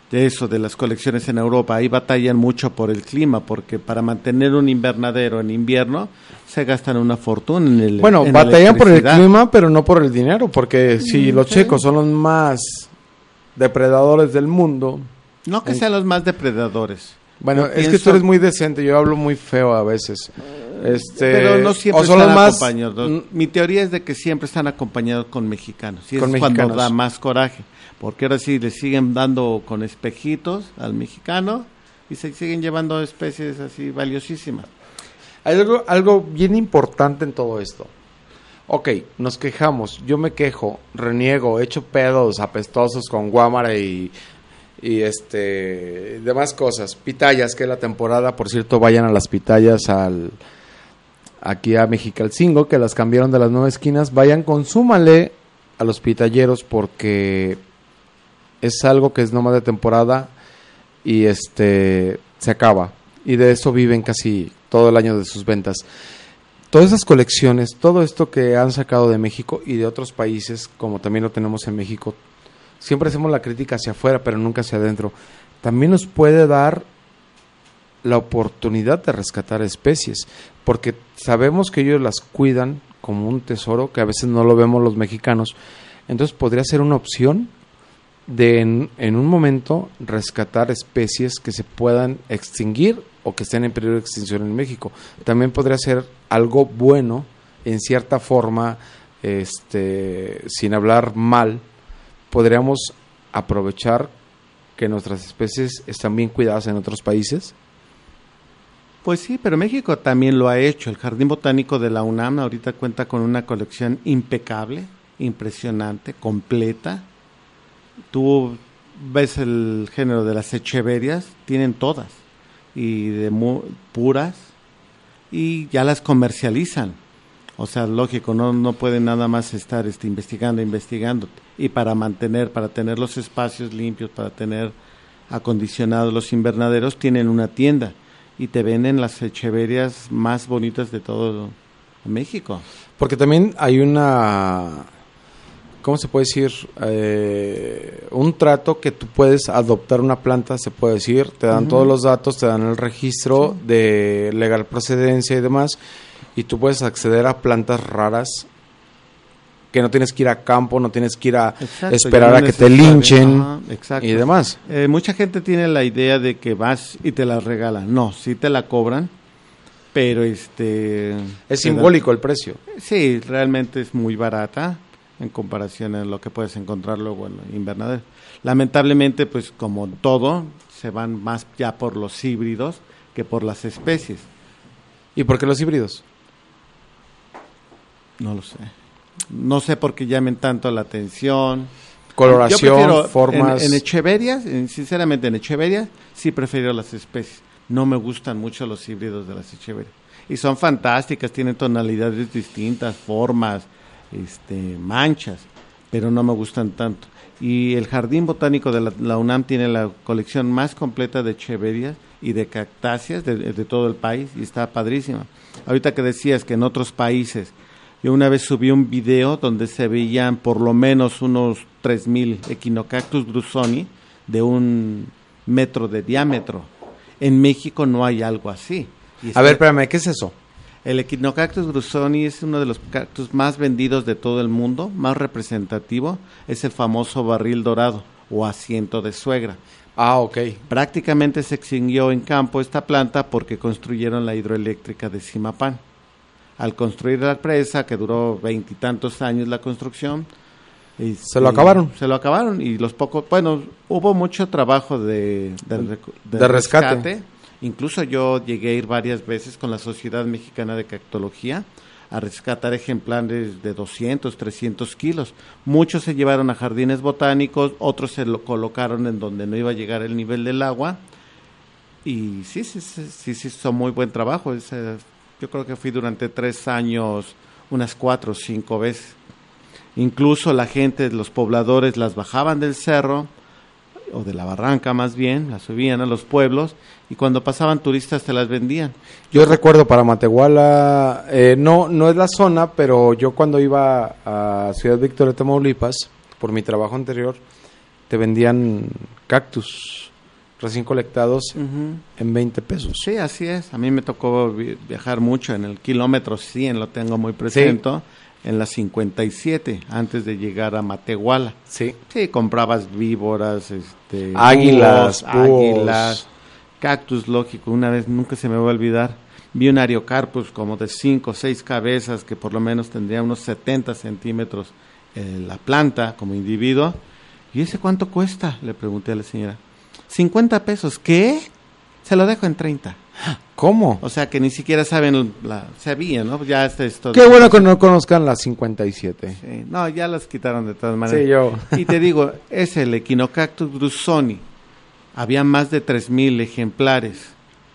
de eso, de las colecciones en Europa. Ahí batallan mucho por el clima, porque para mantener un invernadero en invierno se gastan una fortuna en el Bueno, en batallan por el clima, pero no por el dinero, porque si mm, los sí. checos son los más depredadores del mundo... No que sean los más depredadores. Bueno, yo es pienso... que tú eres muy decente, yo hablo muy feo a veces. Este, pero no siempre o son están más... acompañados. Mi teoría es de que siempre están acompañados con mexicanos. Y con es mexicanos. Cuando da más coraje. Porque ahora sí le siguen dando con espejitos al mexicano y se siguen llevando especies así valiosísimas. Hay algo, algo bien importante en todo esto. Ok, nos quejamos, yo me quejo, reniego, echo pedos apestosos con Guámara y... y este demás cosas, pitayas, que es la temporada, por cierto, vayan a las pitayas al aquí a Mexicalcingo, que las cambiaron de las nueve esquinas, vayan, consúmale a los pitalleros porque es algo que es nomás de temporada y este se acaba, y de eso viven casi todo el año de sus ventas. Todas esas colecciones, todo esto que han sacado de México y de otros países, como también lo tenemos en México, siempre hacemos la crítica hacia afuera, pero nunca hacia adentro. También nos puede dar la oportunidad de rescatar especies, porque sabemos que ellos las cuidan como un tesoro, que a veces no lo vemos los mexicanos. Entonces podría ser una opción de en, en un momento rescatar especies que se puedan extinguir o que estén en peligro de extinción en México. También podría ser algo bueno, en cierta forma, este, sin hablar mal. ¿Podríamos aprovechar que nuestras especies están bien cuidadas en otros países? Pues sí, pero México también lo ha hecho. El Jardín Botánico de la UNAM ahorita cuenta con una colección impecable, impresionante, completa. Tú ves el género de las echeverias, tienen todas, y de mu- puras, y ya las comercializan. O sea, lógico, no no pueden nada más estar este, investigando, investigando. Y para mantener, para tener los espacios limpios, para tener acondicionados los invernaderos, tienen una tienda y te venden las echeverias más bonitas de todo México. Porque también hay una, ¿cómo se puede decir? Eh, un trato que tú puedes adoptar una planta, se puede decir, te dan uh-huh. todos los datos, te dan el registro sí. de legal procedencia y demás, y tú puedes acceder a plantas raras que no tienes que ir a campo, no tienes que ir a exacto, esperar no a que te linchen Ajá, y demás. Eh, mucha gente tiene la idea de que vas y te la regalan. No, sí te la cobran, pero este... Es simbólico da, el precio. Sí, realmente es muy barata en comparación a lo que puedes encontrar luego en el invernadero. Lamentablemente, pues como todo, se van más ya por los híbridos que por las especies. ¿Y por qué los híbridos? No lo sé. No sé por qué llamen tanto la atención. Coloración, formas. En, en echeverias, en, sinceramente en echeverias, sí prefiero las especies. No me gustan mucho los híbridos de las echeverias. Y son fantásticas, tienen tonalidades distintas, formas, este, manchas, pero no me gustan tanto. Y el Jardín Botánico de la, la UNAM tiene la colección más completa de echeverias y de cactáceas de, de todo el país, y está padrísima. Ahorita que decías que en otros países, yo una vez subí un video donde se veían por lo menos unos tres mil Echinocactus grusoni de un metro de diámetro. En México no hay algo así. Y a ver, espérame, ¿qué es eso? El Echinocactus grusoni es uno de los cactus más vendidos de todo el mundo, más representativo, es el famoso barril dorado o asiento de suegra. Ah, ok. Prácticamente se extinguió en campo esta planta porque construyeron la hidroeléctrica de Zimapán. Al construir la presa, que duró veintitantos años la construcción, y, se lo acabaron. Se lo acabaron y los pocos, bueno, hubo mucho trabajo de, de, de, de rescate. rescate. Incluso yo llegué a ir varias veces con la Sociedad Mexicana de Cactología a rescatar ejemplares de doscientos, trescientos kilos. Muchos se llevaron a jardines botánicos, otros se lo colocaron en donde no iba a llegar el nivel del agua. Y sí, sí, sí, sí, sí hizo muy buen trabajo. Es, yo creo que fui durante tres años unas cuatro o cinco veces. Incluso la gente, los pobladores las bajaban del cerro, o de la barranca más bien, las subían a los pueblos, y cuando pasaban turistas te las vendían. Yo recuerdo para Matehuala, eh, no no es la zona, pero yo cuando iba a Ciudad Victoria, Tamaulipas, por mi trabajo anterior, te vendían cactus recién colectados uh-huh. en veinte pesos. Sí, así es. A mí me tocó vi- viajar mucho en el kilómetro cien, lo tengo muy presente, sí. En la cincuenta y siete, antes de llegar a Matehuala. Sí. Sí, comprabas víboras, este, águilas, búhos, águilas, cactus, lógico. Una vez, nunca se me va a olvidar, vi un Ariocarpus como de cinco o seis cabezas, que por lo menos tendría unos setenta centímetros eh, la planta como individuo. ¿Y ese cuánto cuesta? Le pregunté a la señora. cincuenta pesos. ¿Qué? Se lo dejo en treinta. ¿Cómo? O sea que ni siquiera saben, la, sabían, ¿no? Ya este es todo. Qué bueno que no conozcan la cincuenta y siete. Sí, no, ya las quitaron de todas maneras. Sí, yo. Y te digo, es el Echinocactus grusoni. Había más de tres mil ejemplares.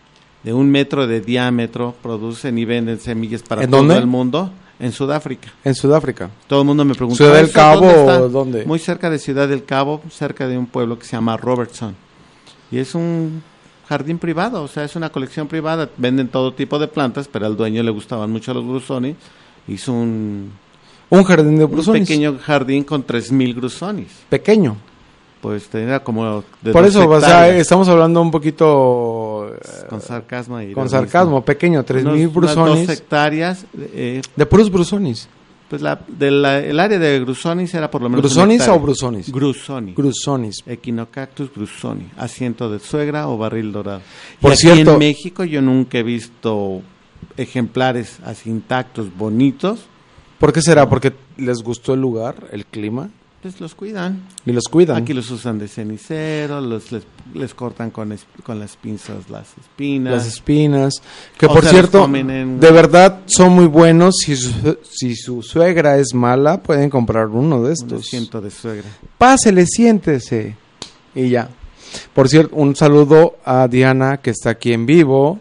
De un metro de diámetro, producen y venden semillas para ¿En todo dónde? el mundo. En Sudáfrica. En Sudáfrica. Todo el mundo me pregunta. ¿Ciudad del ¿eso Cabo dónde está? o dónde? Muy cerca de Ciudad del Cabo, cerca de un pueblo que se llama Robertson. Y es un jardín privado, o sea, es una colección privada. Venden todo tipo de plantas, pero al dueño le gustaban mucho los grusoni. Hizo un, Un jardín de un brusonis. pequeño jardín con tres mil grusonis. Pequeño. Pues tenía como de Por dos eso, o sea, hectáreas. estamos hablando un poquito eh, Con sarcasmo. Y con ironismo. sarcasmo, pequeño, tres Unos- mil unas brusonis. dos hectáreas. Eh, De puros brusonis. pues la, de la, el área de grusonis era por lo menos. una ¿Grusonis hectárea. o brusonis? Grusoni. Grusonis. Echinocactus grusoni, asiento de suegra o barril dorado. Por y aquí cierto- en México yo nunca he visto ejemplares así intactos, bonitos, ¿Por qué será? ¿Porque les gustó el lugar, el clima? pues los cuidan. Y los cuidan. Aquí los usan de cenicero, los les, les cortan con, es- con las pinzas las espinas. Las espinas. Que O por sea, los cierto, comen en- de verdad son muy buenos. Si su, si su suegra es mala, pueden comprar uno de Un estos. asiento de suegra. Pásele, siéntese. Y ya. Por cierto, un saludo a Diana, que está aquí en vivo,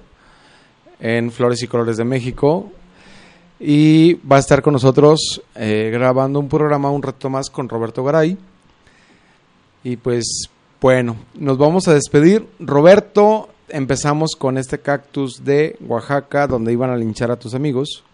en Flores y Colores de México. Y va a estar con nosotros eh, grabando un programa un rato más con Roberto Garay. Y pues, bueno, nos vamos a despedir. Roberto, empezamos con este cactus de Oaxaca, donde iban a linchar a tus amigos.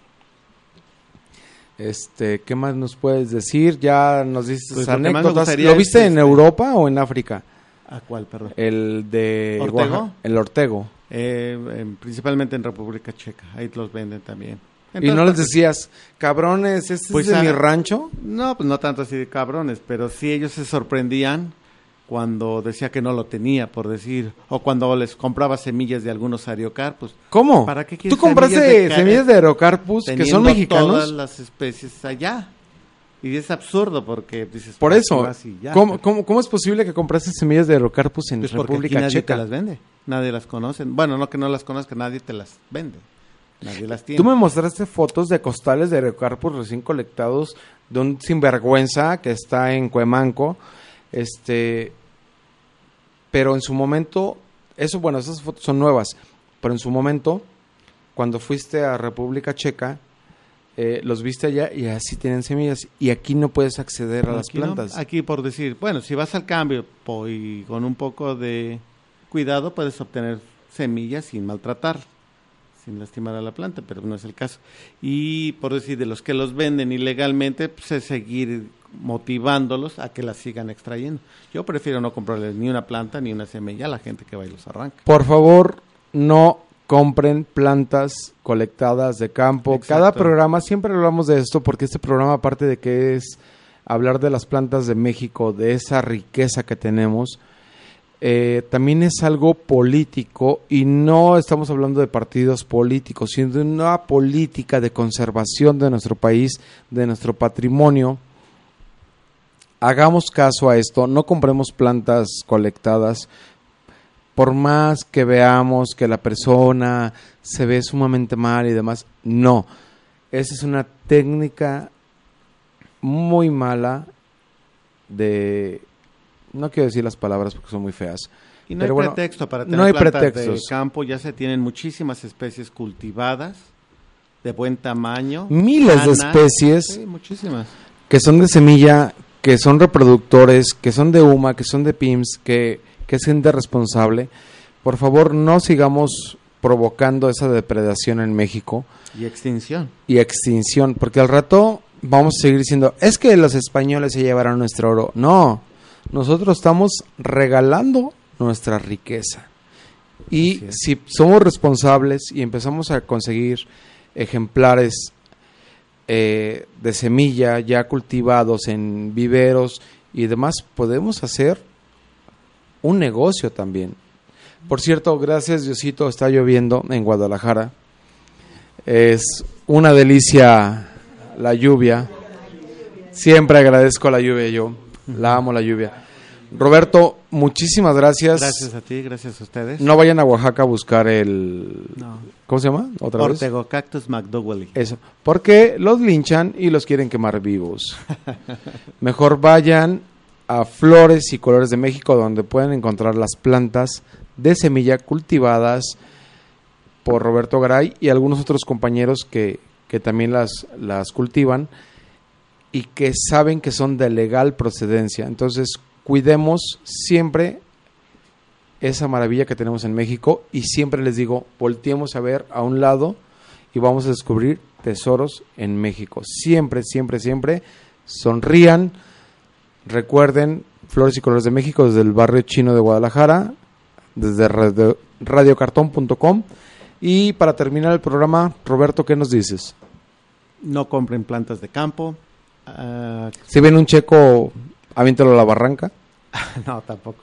Este, ¿qué más nos puedes decir? Ya nos dices Pues lo que más me anécdotas. gustaría ¿Lo es, viste en este, Europa o en África? ¿A cuál, perdón? El de ¿Ortego? Oaxaca, el Ortego. Eh, en- principalmente en República Checa, ahí los venden también. En Y todas no les partes. decías, cabrones, este Pues, es de ah, mi rancho. No, pues no tanto así de cabrones, pero sí ellos se sorprendían cuando decía que no lo tenía, por decir, o cuando les compraba semillas de algunos ariocarpus. ¿Cómo? ¿Para qué quieres ¿Tú compraste semillas de ca- semillas de Aerocarpus que son teniendo mexicanos? todas las especies allá. Y es absurdo porque dices... Por pues, eso, vas y ya. ¿cómo, cómo, cómo es posible que compraste semillas de Aerocarpus en Pues porque aquí República nadie Checa? te las vende, nadie las conoce. Bueno, no que no las conozca, nadie te las vende. Nadie las tiene. Tú me mostraste fotos de costales de Aerocarpus recién colectados de un sinvergüenza que está en Cuemanco. Este, pero en su momento, eso, bueno, esas fotos son nuevas, pero en su momento, cuando fuiste a República Checa, eh, los viste allá y así tienen semillas y aquí no puedes acceder a las Aquí no, plantas. aquí por decir, bueno, si vas al cambio po- y con un poco de cuidado puedes obtener semillas sin maltratar, sin lastimar a la planta, pero no es el caso. Y por decir, de los que los venden ilegalmente, pues es seguir motivándolos a que las sigan extrayendo. Yo prefiero no comprarles ni una planta ni una semilla a la gente que va y los arranca. Por favor, no compren plantas colectadas de campo. Exacto. Cada programa, siempre hablamos de esto, porque este programa, aparte de que es hablar de las plantas de México, de esa riqueza que tenemos, eh, también es algo político, y no estamos hablando de partidos políticos, sino de una política de conservación de nuestro país, de nuestro patrimonio. Hagamos caso a esto, no compremos plantas colectadas. Por más que veamos que la persona se ve sumamente mal y demás, no. Esa es una técnica muy mala de... No quiero decir las palabras porque son muy feas. Y no Pero hay bueno, pretexto para tener no hay plantas pretextos. de campo, ya se tienen muchísimas especies cultivadas, de buen tamaño. Miles de sanas. especies Sí, muchísimas. que son de semilla, que son reproductores, que son de U M A, que son de P I M S, que, que es gente responsable. Por favor, no sigamos provocando esa depredación en México Y extinción. y extinción, porque al rato vamos a seguir diciendo, es que los españoles se llevaron nuestro oro. No, nosotros estamos regalando nuestra riqueza. Y si somos responsables y empezamos a conseguir ejemplares eh, de semilla ya cultivados en viveros y demás, podemos hacer un negocio también. Por cierto, gracias Diosito, está lloviendo en Guadalajara. Es una delicia la lluvia. Siempre agradezco la lluvia yo. La amo la lluvia. Roberto, muchísimas gracias. Gracias a ti, gracias a ustedes. No vayan a Oaxaca a buscar el... No. ¿Cómo se llama? ¿Otra vez? Ortegocactus McDowell. Eso, porque los linchan y los quieren quemar vivos. Mejor vayan a Flores y Colores de México, donde pueden encontrar las plantas de semilla cultivadas por Roberto Garay y algunos otros compañeros que, que también las, las cultivan y que saben que son de legal procedencia. Entonces, cuidemos siempre esa maravilla que tenemos en México y siempre les digo, volteemos a ver a un lado y vamos a descubrir tesoros en México. Siempre, siempre, siempre sonrían. Recuerden, Flores y Colores de México desde el barrio chino de Guadalajara, desde radio, radiocartón punto com. Y para terminar el programa, Roberto, ¿qué nos dices? No compren plantas de campo. Uh, si ven un checo, aviéntalo a la barranca. No, tampoco.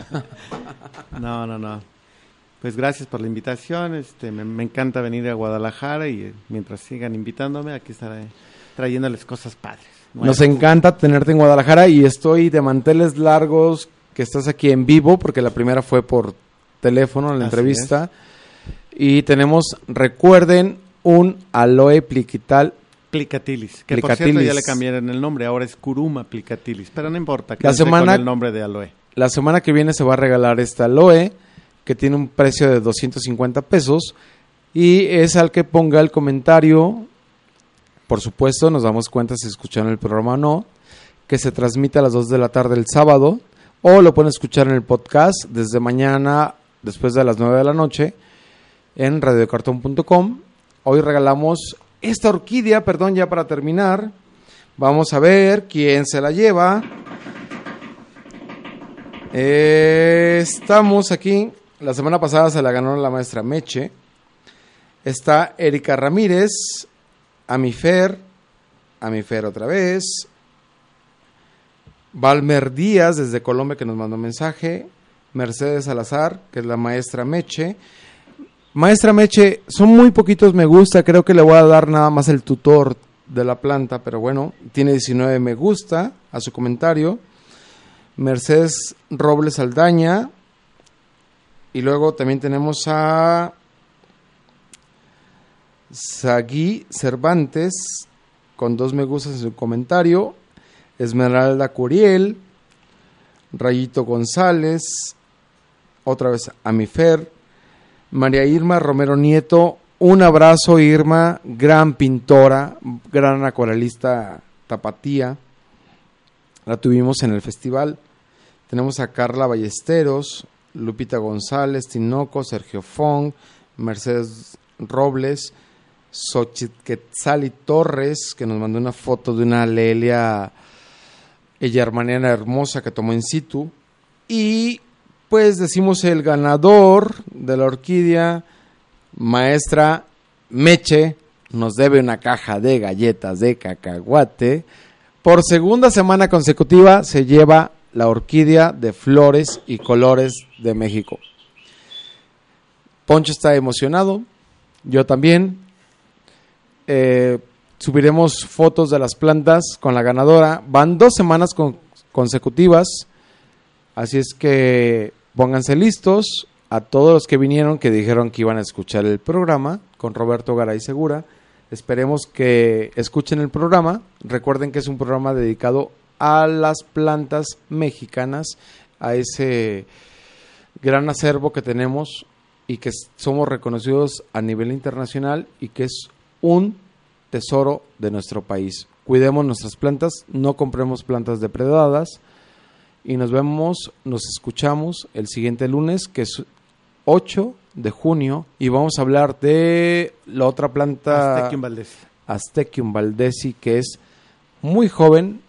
No, no, no. Pues gracias por la invitación. Este, me, me encanta venir a Guadalajara y eh, mientras sigan invitándome, aquí estaré trayéndoles cosas padres. Nos encanta tenerte en Guadalajara y estoy de manteles largos que estás aquí en vivo porque la primera fue por teléfono en la Así entrevista. Es. Y tenemos, recuerden, un aloe pliquital. Plicatilis, que Plicatilis. Por cierto ya le cambiaron el nombre, ahora es Curuma Plicatilis, pero no importa, que la semana, con el nombre de aloe. La semana que viene se va a regalar este aloe, que tiene un precio de doscientos cincuenta pesos, y es al que ponga el comentario, por supuesto, nos damos cuenta si escucharon el programa o no, que se transmite a las dos de la tarde el sábado, o lo pueden escuchar en el podcast desde mañana, después de las nueve de la noche, en radiocartón punto com. Hoy regalamos esta orquídea, perdón, ya para terminar. Vamos a ver quién se la lleva. Eh, estamos aquí. La semana pasada se la ganó la maestra Meche. Está Erika Ramírez, Amifer, Amifer otra vez. Valmer Díaz desde Colombia que nos mandó un mensaje. Mercedes Salazar, que es la maestra Meche. Maestra Meche, son muy poquitos me gusta, creo que le voy a dar nada más el tutor de la planta, pero bueno, tiene diecinueve me gusta a su comentario. Mercedes Robles Aldaña, y luego también tenemos a Sagui Cervantes, con dos me gustas en su comentario. Esmeralda Curiel, Rayito González, otra vez Amifer. María Irma Romero Nieto, un abrazo Irma, gran pintora, gran acuarelista tapatía, la tuvimos en el festival. Tenemos a Carla Ballesteros, Lupita González, Tinoco, Sergio Fong, Mercedes Robles, Xochiquetzali Torres, que nos mandó una foto de una lelia ella hermaniana hermosa que tomó in situ, y pues decimos el ganador de la orquídea, maestra Meche, nos debe una caja de galletas de cacahuate. Por segunda semana consecutiva se lleva la orquídea de Flores y Colores de México. Poncho está emocionado, yo también. Eh, subiremos fotos de las plantas con la ganadora. Van dos semanas con, consecutivas, así es que pónganse listos. A todos los que vinieron, que dijeron que iban a escuchar el programa con Roberto Garay Segura, esperemos que escuchen el programa. Recuerden que es un programa dedicado a las plantas mexicanas, a ese gran acervo que tenemos y que somos reconocidos a nivel internacional y que es un tesoro de nuestro país. Cuidemos nuestras plantas, no compremos plantas depredadas y nos vemos, nos escuchamos el siguiente lunes, que es ocho de junio, y vamos a hablar de la otra planta Astecium valdesi. Astecium valdesi, que es muy joven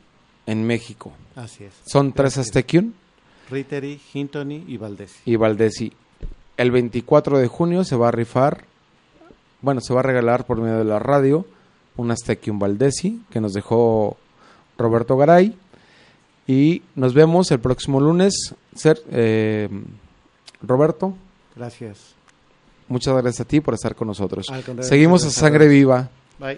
en México. Así es. Son tres Aztequium. Riteri, Hintoni y Valdesi. Y Valdesi. El veinticuatro de junio se va a rifar, bueno, se va a regalar por medio de la radio un Aztequium Valdesi que nos dejó Roberto Garay. Y nos vemos el próximo lunes. Ser, eh, Roberto. Gracias. Muchas gracias a ti por estar con nosotros. Seguimos a Sangre Viva. Bye.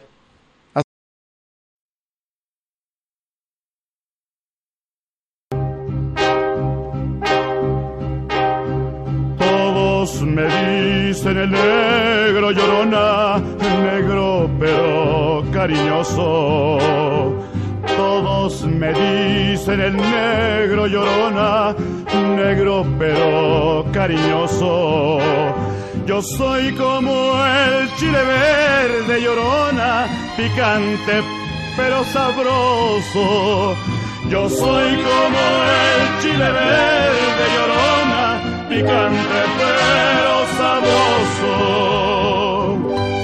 Todos me dicen el negro Llorona, negro pero cariñoso. Todos me dicen el negro Llorona, negro pero cariñoso. Yo soy como el chile verde Llorona, picante pero sabroso. Yo soy como el chile verde Llorona, picante pero sabroso.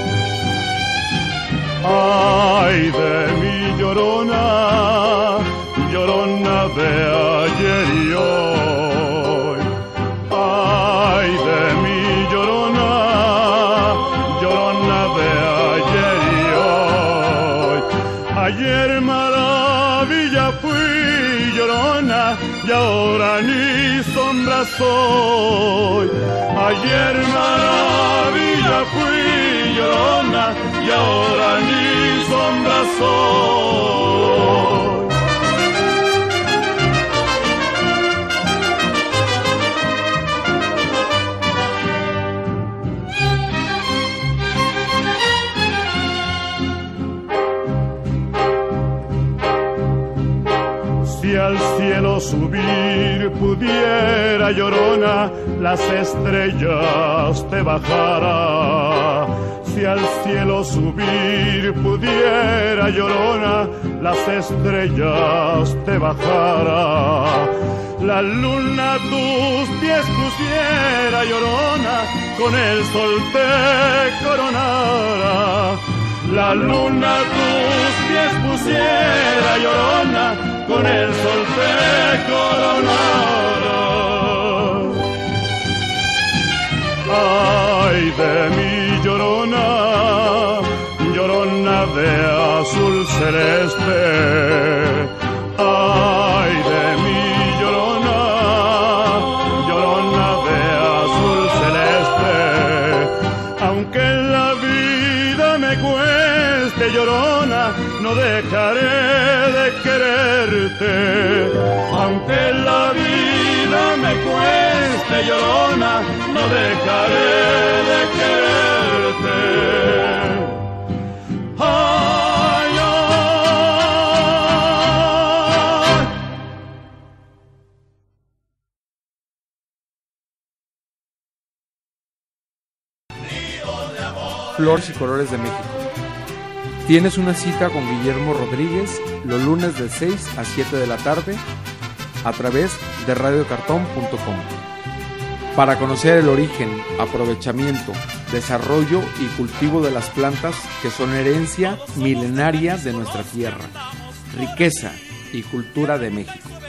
Ay de mi Llorona, Llorona de ayer y hoy. Ay de mi Llorona, Llorona de ayer y hoy. Ayer maravilla fui Llorona y ahora ni sombra soy. Ayer maravilla fui Llorona y ahora ni sombra soy. Si al cielo subir pudiera Llorona, las estrellas te bajara. Si al cielo subir pudiera Llorona, las estrellas te bajara. La luna tus pies pusiera Llorona, con el sol te coronara. La luna tus pies pusiera Llorona, con el sol te coronara. Ay de mi Llorona, Llorona de azul celeste. Ay de mi Llorona, Llorona de azul celeste. Aunque la vida me cueste Llorona, no dejaré de quererte. Aunque la vida me cueste Llorona, no dejaré de quererte. Ay, ay. Flores y Colores de México. Tienes una cita con Guillermo Rodríguez los lunes de seis a siete de la tarde a través de radio cartón punto com para conocer el origen, aprovechamiento, desarrollo y cultivo de las plantas que son herencia milenaria de nuestra tierra, riqueza y cultura de México.